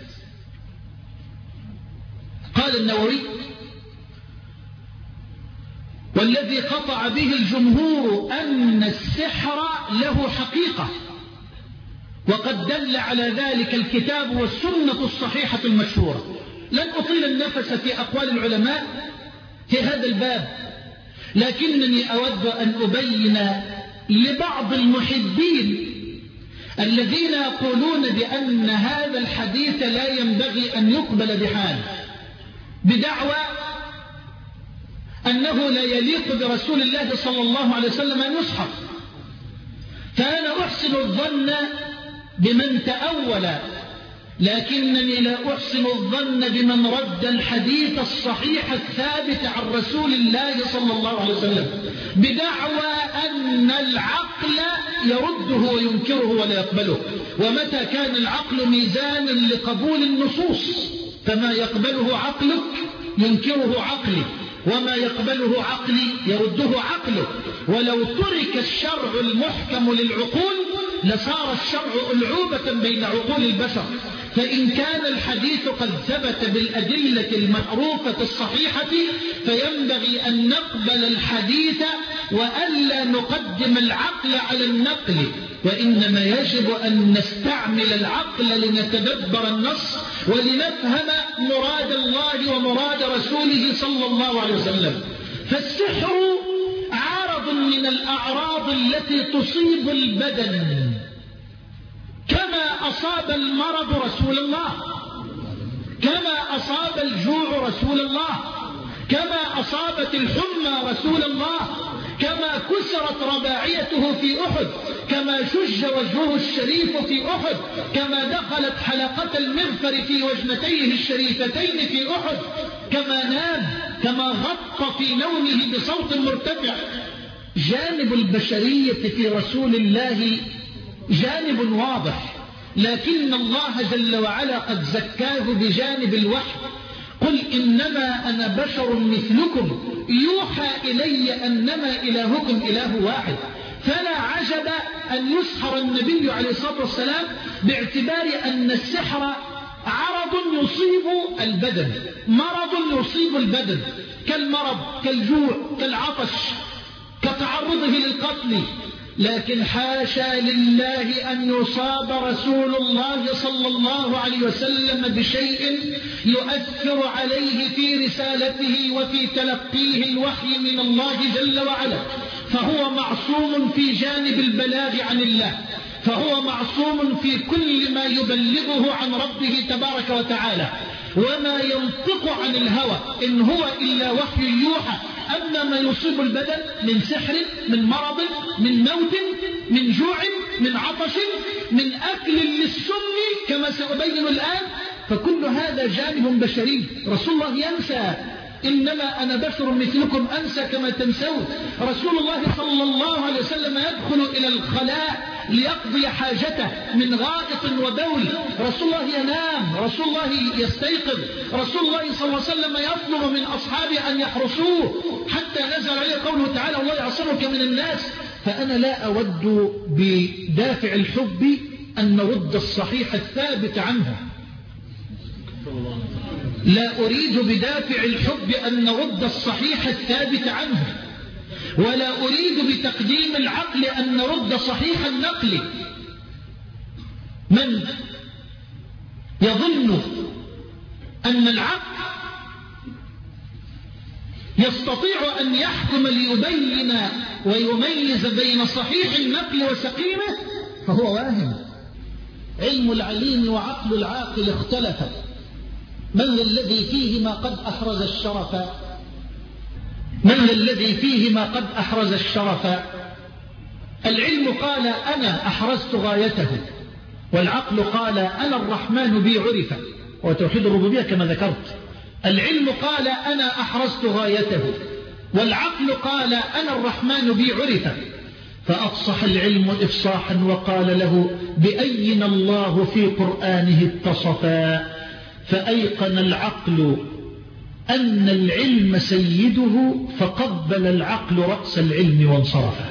قال النووي والذي قطع به الجمهور أن السحر له حقيقة، وقد دل على ذلك الكتاب والسنة الصحيحة المشهورة. لن أطيل النفس في أقوال العلماء في هذا الباب، لكنني أود أن أبين لبعض المحبين الذين يقولون بأن هذا الحديث لا ينبغي أن يقبل بحال، بدعوى أنه لا يليق برسول الله صلى الله عليه وسلم أن يصحف. فأنا أحسن الظن بمن تأول، لكنني لا أحسن الظن بمن رد الحديث الصحيح الثابت عن رسول الله صلى الله عليه وسلم بدعوى أن العقل يرده وينكره ولا يقبله. ومتى كان العقل ميزانا لقبول النصوص فما يقبله عقلك ينكره عقلي، وما يقبله عقلي يرده عقله. ولو ترك الشرع المحكم للعقول لصار الشرع ألعوبة بين عقول البشر. فإن كان الحديث قد ثبت بالأدلة المعروفة الصحيحة فينبغي أن نقبل الحديث وألا نقدم العقل على النقل، وإنما يجب أن نستعمل العقل لنتدبر النص ولنفهم مراد الله ومراد رسوله صلى الله عليه وسلم. فالسحر عرض من الأعراض التي تصيب البدن كما أصاب المرض رسول الله، كما أصاب الجوع رسول الله، كما أصابت الحمى رسول الله، كما كسرت رباعيته في أحد، كما شج وجهه الشريف في أحد، كما دخلت حلقة المغفر في وجنتيه الشريفتين في أحد، كما نام، كما غط في نومه بصوت مرتفع. جانب البشرية في رسول الله جانب واضح، لكن الله جل وعلا قد زكاه بجانب الوحي. قل إنما أنا بشر مثلكم يوحى إلي أنما إلهكم إله واحد. فلا عجب أن يسحر النبي عليه الصلاة والسلام باعتبار أن السحر عرض يصيب البدن، مرض يصيب البدن كالمرض كالجوع كالعطش كتعرضه للقتل. لكن حاشا لله أن يصاب رسول الله صلى الله عليه وسلم بشيء يؤثر عليه في رسالته وفي تلقيه الوحي من الله جل وعلا، فهو معصوم في جانب البلاغ عن الله، فهو معصوم في كل ما يبلغه عن ربه تبارك وتعالى، وما ينطق عن الهوى إن هو إلا وحي يوحى. أما ما يصيب البدن من سحر، من مرض، من موت، من جوع، من عطش، من أكل للسم كما سأبين الآن، فكل هذا جانب بشري. رسول الله ينسى، إنما أنا بشر مثلكم أنسى كما تنسون. رسول الله صلى الله عليه وسلم يدخل إلى الخلاء ليقضي حاجته من غائط وبول، رسول الله ينام، رسول الله يستيقظ، رسول الله صلى الله عليه وسلم يطلب من أصحابه أن يحرسوه حتى نزل عليه قوله تعالى الله يعصمك من الناس. فأنا لا أود بدافع الحب أن نرد الصحيح الثابت عنه، لا أريد بدافع الحب أن نرد الصحيح الثابت عنه، ولا أريد بتقديم العقل أن نرد صحيح النقل. من يظن أن العقل يستطيع أن يحكم ليبين ويميز بين صحيح النقل وسقيمه فهو واهم. علم العليم وعقل العاقل اختلفا، من الذي فيهما قد أحرز الشرف؟ من الذي فيهما قد أحرز الشرف؟ العلم قال أنا أحرزت غايته، والعقل قال أنا الرحمن بي عرف، وتوحيد الربوبية كما ذكرت. العلم قال أنا أحرزت غايته، والعقل قال أنا الرحمن بي عرف. فأفصح العلم إفصاحا وقال له بأين الله في قرآنه اتصفا فأيقن العقل أن العلم سيده فقبل العقل رأس العلم وانصرفا.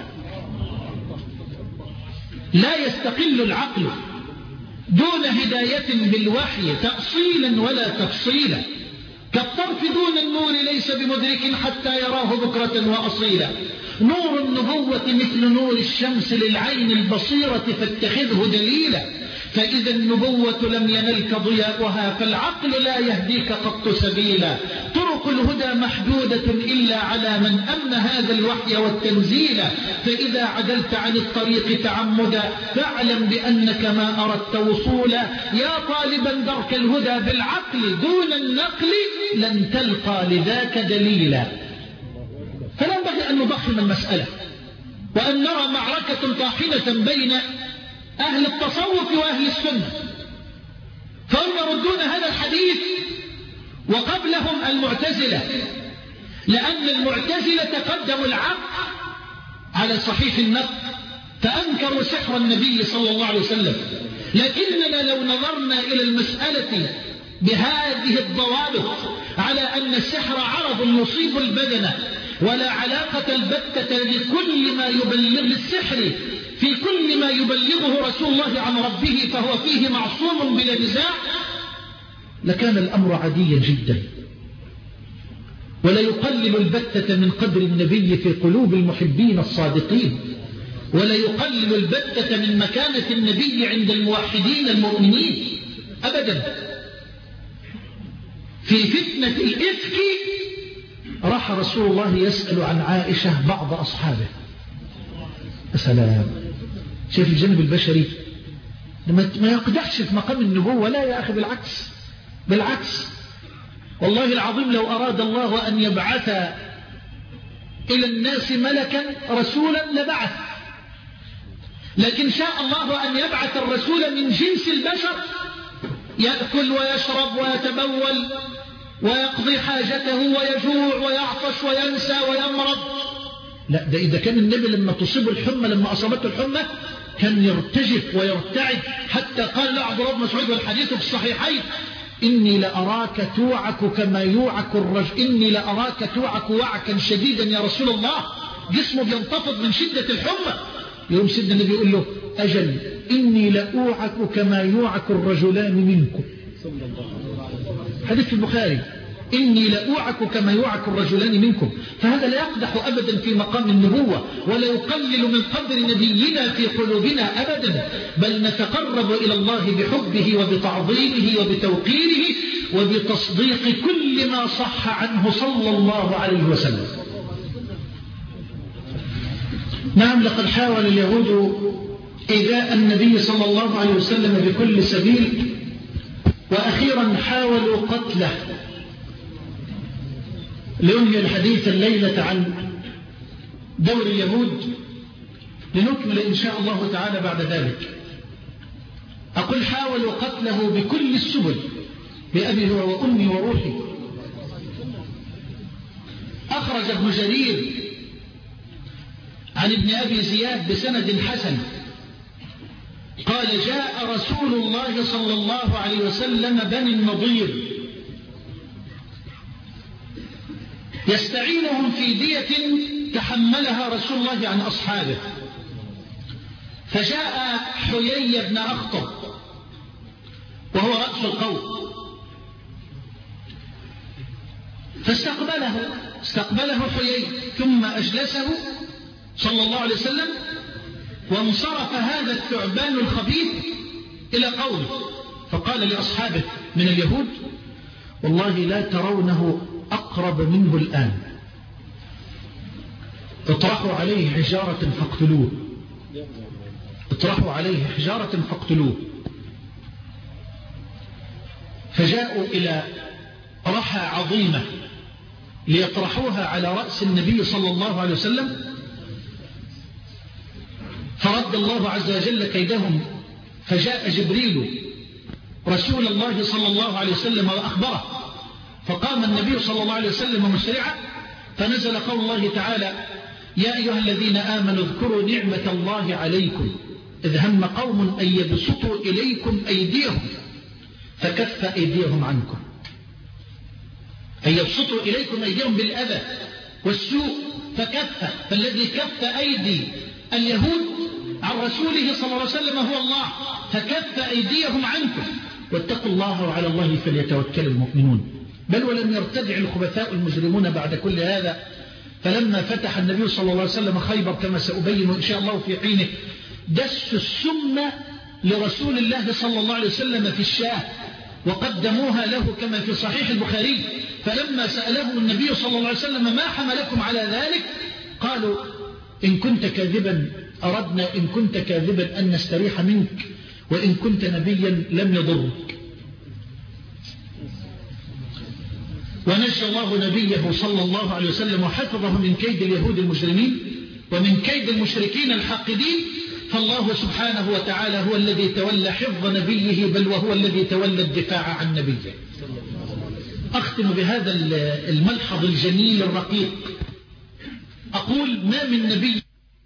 لا يستقل العقل دون هداية بالوحي تأصيلا ولا تفصيلا، كالطرف دون النور ليس بمدرك حتى يراه بكرة وأصيلا. نور النبوة مثل نور الشمس للعين البصيرة فاتخذه دليلا، فإذا النبوة لم ينلك ضياؤها فالعقل لا يهديك قط سبيلا. طرق الهدى محدودة إلا على من أمن هذا الوحي والتنزيل، فإذا عدلت عن الطريق تعمدا فاعلم بأنك ما أردت وصولا. يا طالبا درك الهدى بالعقل دون النقل لن تلقى لذاك دليلا. فلا ينبغي أن نضخم المسألة وأن نرى معركة طاحنة بين أهل التصوف وأهل السنة، فهم يردون هذا الحديث وقبلهم المعتزلة، لأن المعتزلة قدموا العقل على صحيح النقل فأنكروا سحر النبي صلى الله عليه وسلم. لكننا لو نظرنا إلى المسألة بهذه الضوابط على أن السحر عرض يصيب البدن ولا علاقة البتة لكل ما يبلغ السحر في كل ما يبلغه رسول الله عن ربه فهو فيه معصوم بلا نزاع، لكان الأمر عاديا جدا، ولا يقلل البتة من قدر النبي في قلوب المحبين الصادقين، ولا يقلل البتة من مكانة النبي عند الموحدين المؤمنين أبدا. في فتنة الإفك راح رسول الله يسأل عن عائشة بعض أصحابه. سلام، شايف الجانب البشري ما يقدحش في مقام النبوة، لا يا أخي، بالعكس بالعكس. والله العظيم لو أراد الله أن يبعث إلى الناس ملكا رسولا لبعث، لكن شاء الله أن يبعث الرسول من جنس البشر يأكل ويشرب ويتبول ويقضي حاجته ويجوع ويعطش وينسى ويمرض. لا، ده إذا كان النبي لما تصيب الحمى لما أصابته الحمى كان يرتجف ويرتعد، حتى قال له عبد الله بن مسعود والحديث في الصحيحين إني لأراك توعك كما يوعك الرجل، إني لأراك توعك وعكا شديدا يا رسول الله، جسمه بينتفض من شدة الحمى. يوم سيدنا النبي يقول له أجل إني لأوعك كما يوعك الرجلان منكم، حديث في البخاري، إني لأوعك كما يوعك الرجلان منكم. فهذا لا يقدح أبدا في مقام النبوة ولا يقلل من قدر نبينا في قلوبنا أبدا، بل نتقرب إلى الله بحبه وبتعظيمه وبتوقيره وبتصديق كل ما صح عنه صلى الله عليه وسلم. نعم، لقد حاول اليهود إيذاء النبي صلى الله عليه وسلم بكل سبيل، وأخيرا حاولوا قتله. لنهي الحديث الليلة عن دور اليهود، لنكمل إن شاء الله تعالى بعد ذلك. أقول حاولوا قتله بكل السبل، بأبي هو وأمي وروحي. أخرج ابن جرير عن ابن أبي زياد بسند حسن قال جاء رسول الله صلى الله عليه وسلم بني النضير يستعينهم في دية تحملها رسول الله عن أصحابه، فجاء حيي بن أخطب وهو رأس القوم فاستقبله استقبله حيي ثم أجلسه صلى الله عليه وسلم، وانصرف هذا الثعبان الخبيث إلى قومه فقال لأصحابه من اليهود والله لا ترونه أقرب منه الآن، اطرحوا عليه حجارة فاقتلوه، اطرحوا عليه حجارة فاقتلوه. فجاءوا إلى رحى عظيمة ليطرحوها على رأس النبي صلى الله عليه وسلم، فرد الله عز وجل كيدهم، فجاء جبريل رسول الله صلى الله عليه وسلم وأخبره، فقام النبي صلى الله عليه وسلم مسرعا، فنزل قول الله تعالى يا أيها الذين آمنوا اذكروا نعمة الله عليكم إذ هم قوم أن يبسطوا إليكم أيديهم فكف أيديهم عنكم، أن يبسطوا إليكم أيديهم بالأذى والسوء فكف، فالذي كف أيدي اليهود عن رسوله صلى الله عليه وسلم هو الله، فكف أيديهم عنكم واتقوا الله وعلى الله فليتوكل المؤمنون. بل ولم يرتدع الخبثاء المجرمون بعد كل هذا، فلما فتح النبي صلى الله عليه وسلم خيبر كما سأبين إن شاء الله في حينه دسوا السم لرسول الله صلى الله عليه وسلم في الشاه وقدموها له كما في صحيح البخاري، فلما سألهم النبي صلى الله عليه وسلم ما حملكم على ذلك قالوا إن كنت كاذبا أردنا إن كنت كاذبا أن نستريح منك، وإن كنت نبيا لم يضرك. ونجى الله نبيه صلى الله عليه وسلم وحفظه من كيد اليهود المجرمين ومن كيد المشركين الحاقدين، فالله سبحانه وتعالى هو الذي تولى حفظ نبيه، بل وهو الذي تولى الدفاع عن نبيه. أختم بهذا الملحظ الجميل الرقيق، أقول ما من نبي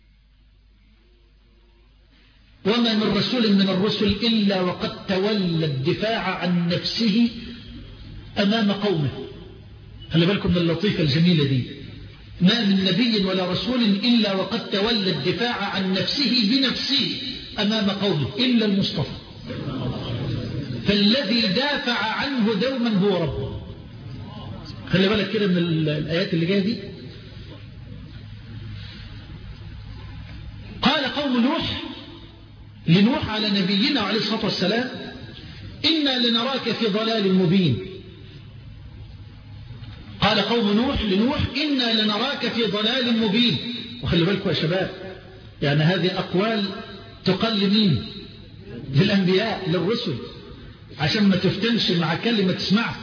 وما من رسول من الرسل إلا وقد تولى الدفاع عن نفسه أمام قومه. خلي بالكم من اللطيفة الجميلة دي، ما من نبي ولا رسول إلا وقد تولى الدفاع عن نفسه بنفسه أمام قومه إلا المصطفى، فالذي دافع عنه دوما هو ربه. خلي بالك كده من الآيات اللي جاية دي. قال قوم نوح لنوح على نبينا عليه الصلاة والسلام إنا لنراك في ضلال مبين. قال قوم نوح لنوح إنا لنراك في ضلال مبين. وخلي بالكم يا شباب، يعني هذه أقوال تقل مين؟ للأنبياء للرسل، عشان ما تفتنش مع كلمة تسمعها.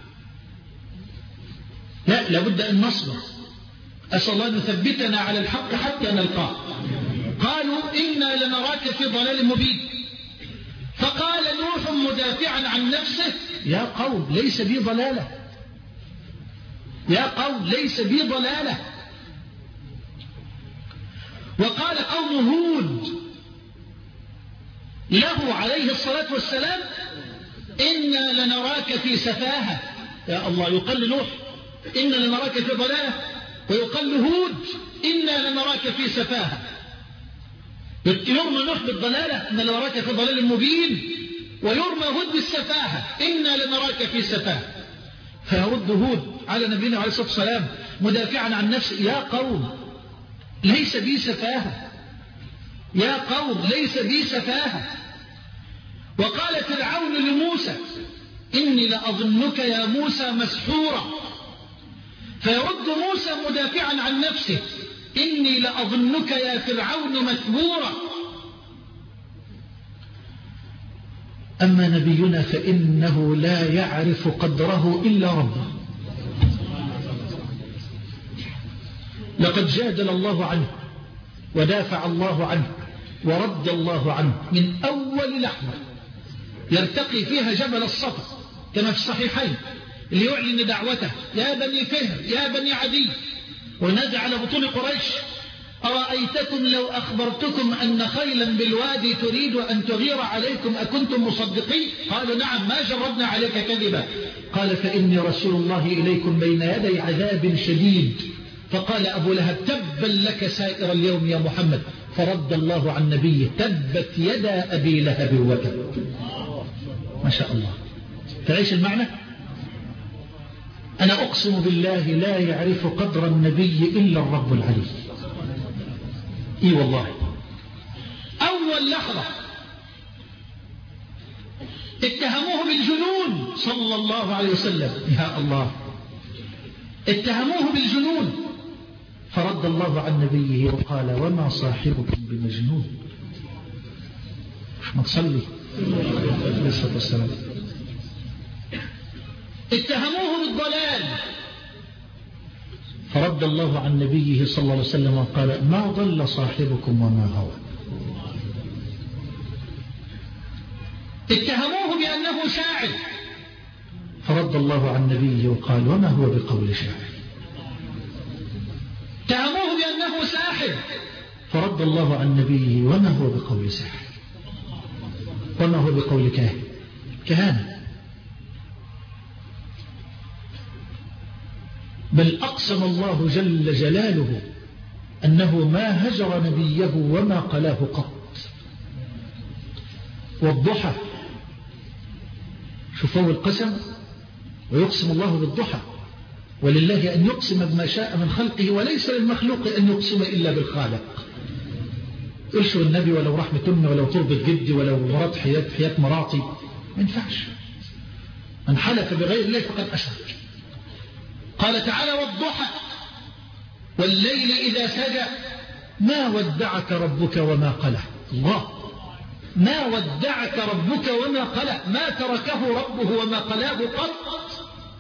لا، لابد أن نصبر. أسأل الله أن يثبتنا على الحق حتى نلقاه. قالوا إنا لنراك في ضلال مبين. فقال نوح مدافعا عن نفسه يا قوم ليس بي ضلالة، يا قوم ليس بي ضلالة. وقال قوم هود له عليه الصلاة والسلام إنا لنراك في سفاهة. يا الله، يقال نوح إنا لنراك في ضلالة، ويقال هود إنا لنراك في سفاهة. يرمى نوح بالضلالة إنا لنراك في ضلال مبين، ويرمى هود بالسفاهة إنا لنراك في سفاهة. فيرد هود على نبينا عليه الصلاة والسلام مدافعا عن نفسه يا قوم ليس بي سفاهة، يا قوم ليس بي سفاهة. وقال فرعون لموسى إني لأظنك يا موسى مسحورا. فيرد موسى مدافعا عن نفسه إني لأظنك يا فرعون مثبورا. أما نبينا فإنه لا يعرف قدره إلا ربه. لقد جادل الله عنه ودافع الله عنه ورد الله عنه من أول لحظة يرتقي فيها جبل الصفا كما في الصحيحين، اللي يعلن دعوته يا بني فهر يا بني عدي ونادى على بطون قريش أرأيتكم لو أخبرتكم أن خيلا بالوادي تريد أن تغير عليكم أكنتم مصدقين؟ قالوا نعم ما جربنا عليك كذبا. قال فإني رسول الله إليكم بين يدي عذاب شديد. فقال أبو لهب تبا لك سائر اليوم يا محمد. فرد الله عن نبيه تبت يدا أبي لهب وتب. ما شاء الله. تعيش المعنى؟ أنا أقسم بالله لا يعرف قدر النبي إلا الرب العلي. إي والله. أول لحظة اتهموه بالجنون صلى الله عليه وسلم. يا الله، اتهموه بالجنون فرد الله عن نبيه وقال وما صاحبكم بمجنون. ما تصلي عليه الصلاة والسلام. اتهموه بالضلال فرد الله عن نبيه صلى الله عليه وسلم وقال ما ضل صاحبكم وما غوى. اتهموه بأنه شاعر فرد الله عن نبيه وقال وما هو بقول شاعر. اتهموه بأنه ساحر ساحر. فرد الله عن نبيه: وما هو بقول ساحر، وما هو بقول كاهن. كهانة. بل أقسم الله جل جلاله أنه ما هجر نبيه وما قلاه قط. والضحى، شوفوا القسم، ويقسم الله بالضحى. ولله أن يقسم بما شاء من خلقه، وليس للمخلوق أن يقسم إلا بالخالق. إرشوا النبي ولو رحمة أمي ولو تربة جدي ولو مرات حياة حياة مراتي، ما ينفعش. من حلف بغير الله فقد أشرك. قال تعالى: والضحى والليل إذا سجى ما ودعك ربك وما قلى. الله، ما ودعك ربك وما قلى، ما تركه ربه وما قلاه قط.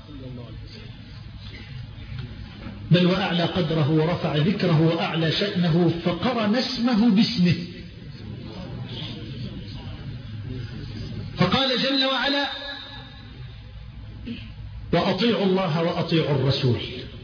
بل وأعلى قدره ورفع ذكره وأعلى شأنه، فقرن اسمه باسمه. فقال جل وعلا: وأطيعوا الله وأطيعوا الرسول.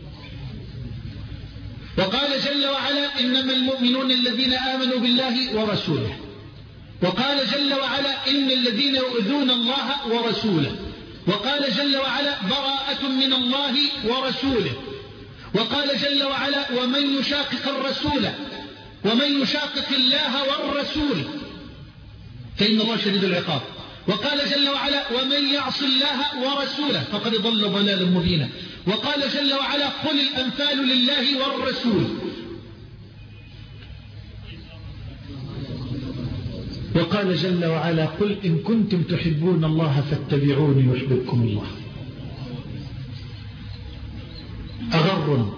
وقال جل وعلا: إنما المؤمنون الذين آمنوا بالله ورسوله. وقال جل وعلا: إن الذين يؤذون الله ورسوله. وقال جل وعلا: براءة من الله ورسوله. وقال جل وعلا: ومن يشاقق الرسول ومن يشاقق الله والرسول فإن الله شديد العقاب. وقال جل وعلا: ومن يعص الله ورسوله فقد ضل ضلالا مبينا. وقال جل وعلا: قل الأنفال لله والرسول. وقال جل وعلا: قل إن كنتم تحبون الله فاتبعوني يحببكم الله. أغر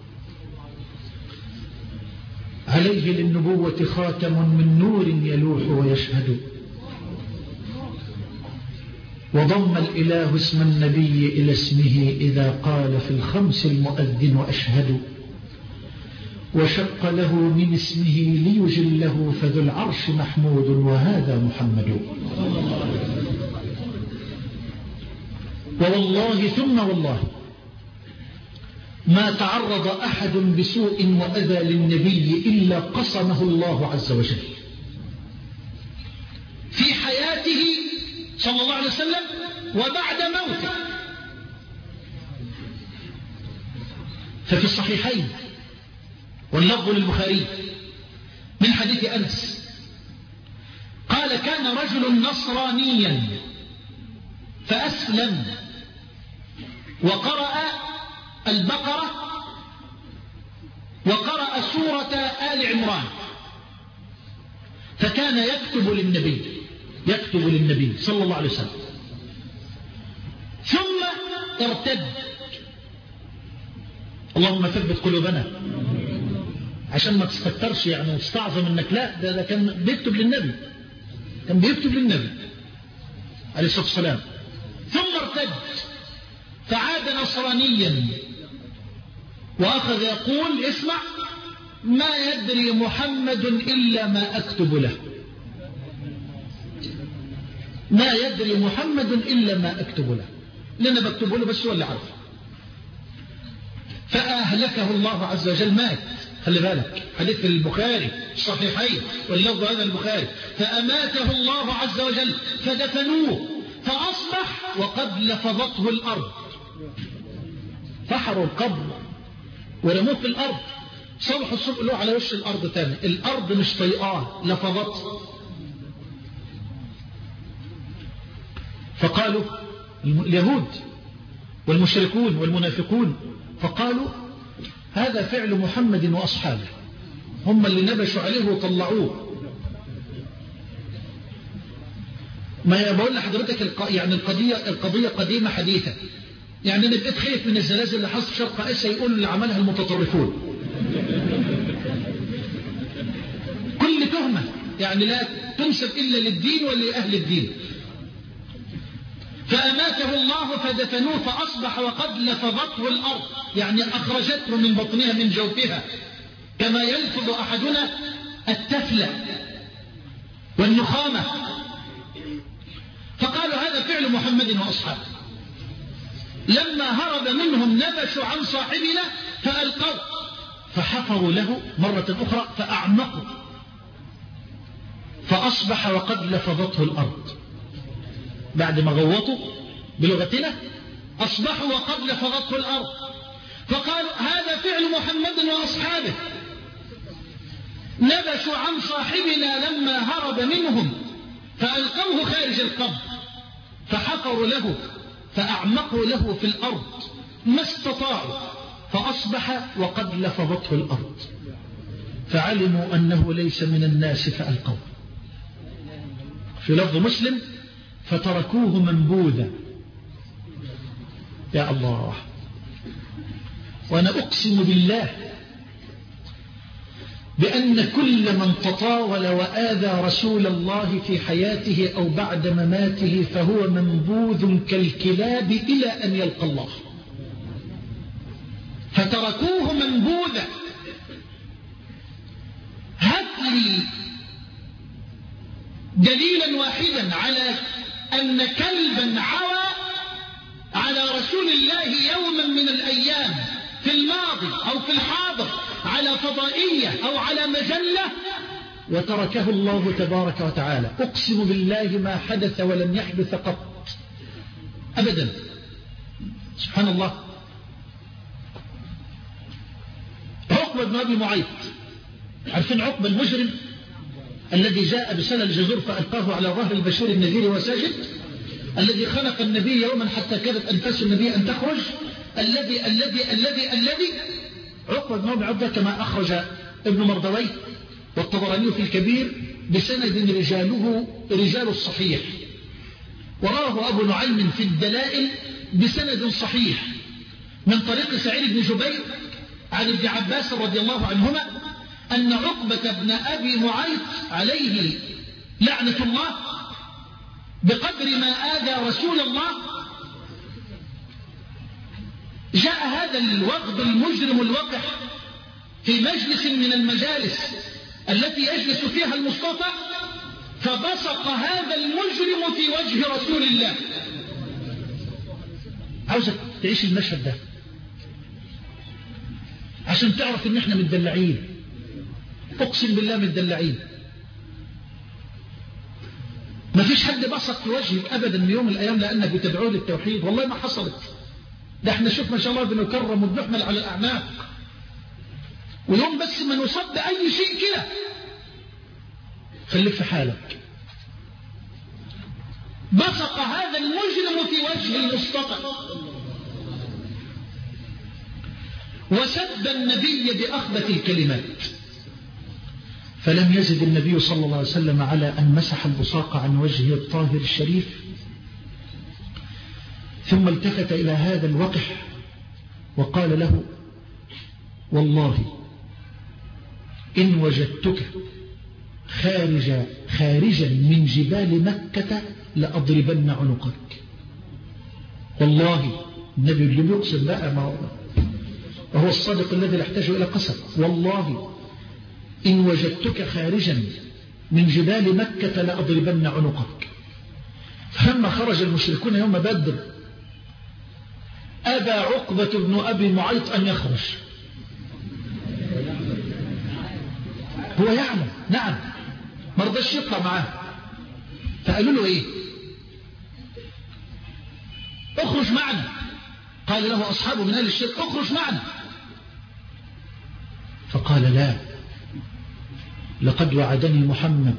عليه للنبوة خاتم من نور يلوح ويشهد. وضم الإله اسم النبي إلى اسمه إذا قال في الخمس المؤذن أشهد. وشق له من اسمه ليجله فذو العرش محمود وهذا محمد. ووالله ثم والله ما تعرض أحد بسوء وأذى للنبي إلا قصمه الله عز وجل في حياته صلى الله عليه وسلم وبعد موته. ففي الصحيحين واللفظ للبخاري من حديث أنس قال: كان رجل نصرانيا فأسلم وقرأ البقرة وقرأ سورة آل عمران، فكان يكتب للنبي يكتب للنبي صلى الله عليه وسلم، ثم ارتد. اللهم ثبت قلوبنا عشان ما تستكترش يعني وتستعظم انك لا ده, ده كان بيكتب للنبي كان بيكتب للنبي عليه الصلاة والسلام، ثم ارتد فعاد نصرانيا وأخذ يقول: اسمع، ما يدري محمد إلا ما أكتب له، ما يدري محمد إلا ما أكتب له، لأنا بكتب له بس هو اللي عارف. فأهلكه الله عز وجل، مات. خلي بالك حديث البخاري الصحيحين واللفظ هذا البخاري: فأماته الله عز وجل فدفنوه فأصبح وقد لفظته الأرض. فحروا القبر ورموه في الأرض، صبح الصبح له على وش الأرض تاني، الأرض مش طيئاه، لفظته. فقالوا اليهود والمشركون والمنافقون، فقالوا: هذا فعل محمد وأصحابه، هم اللي نبشوا عليه وطلعوه. ما بقول لحضرتك الق... يعني القضية القضية قديمة حديثة. يعني أنا بقيت خايف من الزلازل اللي حصل في شرق آسيا يقولوا اللي عملها المتطرفون. كل تهمة يعني لا تنسب إلا للدين ولأهل الدين. فأماته الله فدفنوه فأصبح وقد لفظته الأرض، يعني أخرجته من بطنها من جوفها، كما يلفظ أحدنا التفلة والنخامة. فقالوا: هذا فعل محمد وأصحابه. لما هرب منهم نبشوا عن صاحبنا فألقوا، فحفروا له مرة أخرى فأعمقوا، فأصبح وقد لفظته الأرض. بعد ما غوطوا بلغتنا أصبحوا وقد لفظته الأرض، فقالوا هذا فعل محمد وأصحابه، نبشوا عن صاحبنا لما هرب منهم فألقوه خارج القبر، فحفروا له فأعمقوا له في الأرض ما استطاعوا، فأصبح وقد لفظته الأرض، فعلموا أنه ليس من الناس فألقوه. في لفظ مسلم فتركوه منبوذا. يا الله، وأنا أقسم بالله بأن كل من تطاول وآذى رسول الله في حياته أو بعد مماته فهو منبوذ كالكلاب إلى أن يلقى الله. فتركوه منبوذا. هات لي دليلا واحدا على أن كلبا عوى على رسول الله يوما من الأيام في الماضي أو في الحاضر على فضائية أو على مجلة وتركه الله تبارك وتعالى. أقسم بالله ما حدث ولن يحدث قط أبدا. سبحان الله. عقبة بن أبي معيط، عارفين عقبة المجرم الذي جاء بسنة الجزور فألقاه على ظهر البشير النذير وساجد، الذي خلق النبي يوما حتى كادت أنفاس النبي أن تخرج، الذي الذي الذي الذي عقبة بن أبي معيط كما أخرج ابن مردويه والطبراني في الكبير بسند رجاله رجال الصحيح، وراه أبو نعيم في الدلائل بسند صحيح من طريق سعيد بن جبير عن ابن عباس رضي الله عنهما أن عقبة بن أبي معيط عليه لعنة الله بقدر ما آذى رسول الله جاء هذا الوغد المجرم الوقح في مجلس من المجالس التي يجلس فيها المصطفى فبصق هذا المجرم في وجه رسول الله. عاوزك تعيش المشهد ده عشان تعرف ان احنا متدلعين. اقسم بالله متدلعين. ما فيش حد بصق في وجهك ابدا من يوم من الايام لانك بتدعوه للتوحيد، والله ما حصلت. ده احنا شوف ما شاء الله بنكرم وبنحمل على الاعناق، ويوم بس ما نصب باي شيء كده خليك في حالك. بصق هذا المجرم في وجه المصطفى وسب النبي بأخبث الكلمات، فلم يزد النبي صلى الله عليه وسلم على أن مسح البصاق عن وجهه الطاهر الشريف، ثم التفت إلى هذا الوقح وقال له: والله إن وجدتك خارج خارجا من جبال مكة لأضربن عنقك. والله النبي اللي بيقصد بقى ما هو وهو الصادق الذي لا يحتاج إلى قسم. والله إن وجدتك خارجا من جبال مكة لأضربن عنقك. فلما خرج المشركون يوم بدر أبى عقبة بن أبي معيط أن يخرج. هو يعلم، نعم، ما رضاش يطلع معاه. فقالوا له إيه؟ اخرج معنا. قال له أصحابه من أهل الشرك: اخرج معنا. فقال: لا، لقد وعدني محمد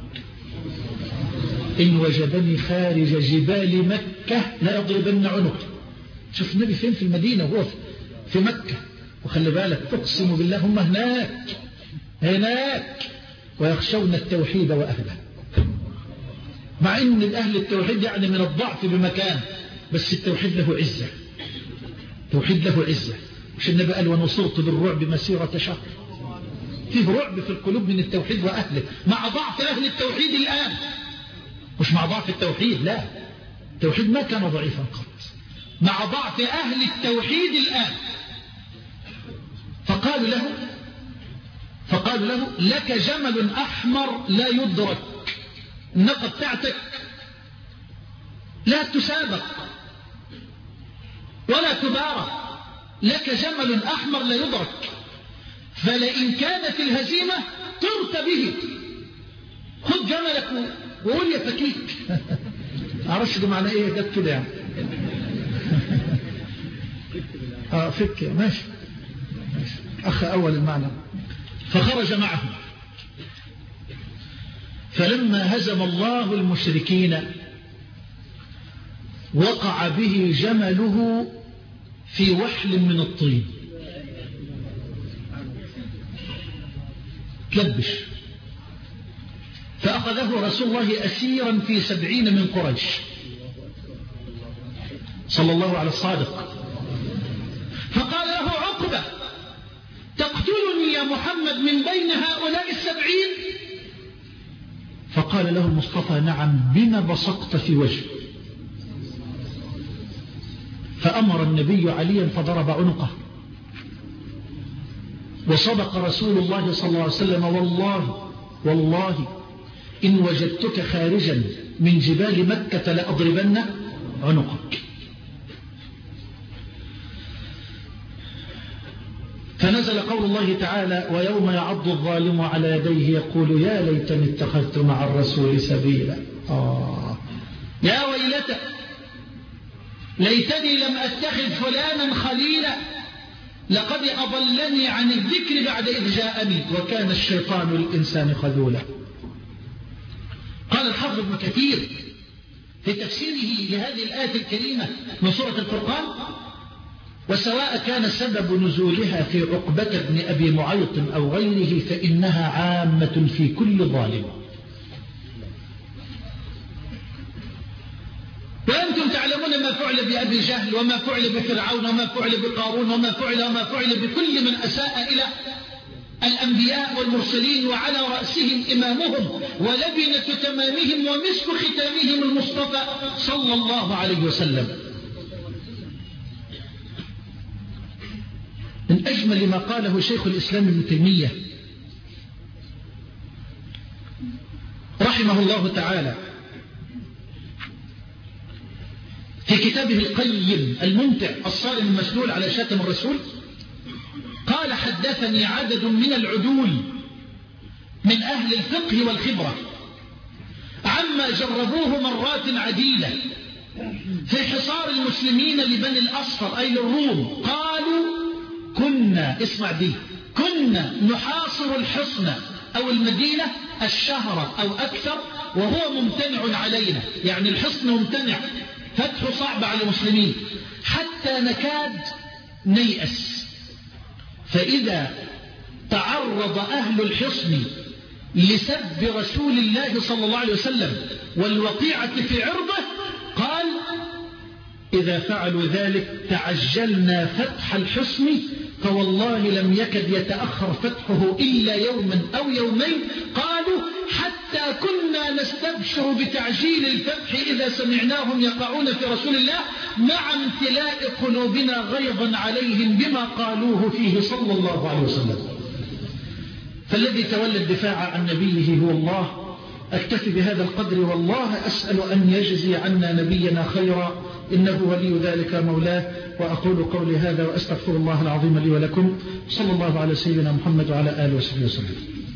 إن وجدني خارج جبال مكة لأضربن عنقي. شوف النبي فين؟ في المدينة وهو في مكة. وخلي بالك، أقسم بالله هم هناك هناك ويخشون التوحيد وأهله، مع إن الأهل التوحيد يعني من الضعف بمكان، بس التوحيد له عزة. التوحيد له عزة. مش النبي قال: ونصرت بالرعب مسيرة شهر؟ فيه رعب في القلوب من التوحيد وأهله، مع ضعف أهل التوحيد الآن. مش مع ضعف التوحيد، لا، التوحيد ما كان ضعيفا قط، مع ضعف أهل التوحيد الآن. فقالوا له فقالوا له: لك جمل أحمر لا يدرك، الناقة بتاعتك لا تسابق ولا تبارى، لك جمل أحمر لا يدرك. فلئن كانت الهزيمة طرت به، خد جملك وقول يا فكيك. معرفش ده معنى ايه، جت كده يعني. اه فك ماشي ماشي اخ اول المعنى. فخرج معه، فلما هزم الله المشركين وقع به جمله في وحل من الطين، تلبش، فأخذه رسول الله أسيرا في سبعين من قريش صلى الله على الصادق. فقال له عقبة: تقتلني يا محمد من بين هؤلاء السبعين؟ فقال له المصطفى: نعم، بما بصقت في وجهه. فأمر النبي عليا فضرب عنقه. وصدق رسول الله صلى الله عليه وسلم: والله والله إن وجدتك خارجا من جبال مكة لأضربن عنقك. فنزل قول الله تعالى: ويوم يعض الظالم على يديه يقول يا ليتني اتخذت مع الرسول سبيلا. آه يا ويلتى ليتني لم أتخذ فلانا خليلا لقد أضلني عن الذكر بعد إذ جاءني وكان الشيطان للإنسان خذولا. قال الحافظ ابن كثير في تفسيره لهذه الآية الكريمة من سورة الفرقان: وسواء كان سبب نزولها في عقبة بن أبي معيط أو غيره فإنها عامة في كل ظالم. وأنتم تعلمون ما فعل بأبي جهل وما فعل بفرعون وما فعل بقارون وما فعل وما فعل بكل من أساء إلى الأنبياء والمرسلين، وعلى رأسهم إمامهم ولبنة تمامهم ومسك ختامهم المصطفى صلى الله عليه وسلم. من أجمل ما قاله شيخ الإسلام ابن تيمية رحمه الله تعالى في كتابه القيم الممتع الصارم المسلول على شاتم الرسول، قال: حدثني عدد من العدول من أهل الفقه والخبرة عما جربوه مرات عديدة في حصار المسلمين لبني الأصفر أي للروم. قالوا: كنا، اسمع دي، كنا نحاصر الحصن أو المدينة الشهر أو أكثر وهو ممتنع علينا، يعني الحصن ممتنع، فتح صعب على المسلمين، حتى نكاد نيأس. فإذا تعرض أهل الحصن لسب رسول الله صلى الله عليه وسلم والوقيعة في عرضه، قال: إذا فعلوا ذلك تعجلنا فتح الحصن فوالله لم يكد يتأخر فتحه إلا يوما أو يومين. قالوا: حتى كنا نستبشر بتعجيل الفتح إذا سمعناهم يقعون في رسول الله مع امتلاء قلوبنا غيظا عليهم بما قالوه فيه صلى الله عليه وسلم. فالذي تولى الدفاع عن نبيه هو الله. أكتفي بهذا القدر، والله أسأل أن يجزي عنا نبينا خيرا، إنه ولي ذلك مولاه. وأقول قولي هذا وأستغفر الله العظيم لي ولكم. صلى الله على سيدنا محمد وعلى آله وصحبه وسلم.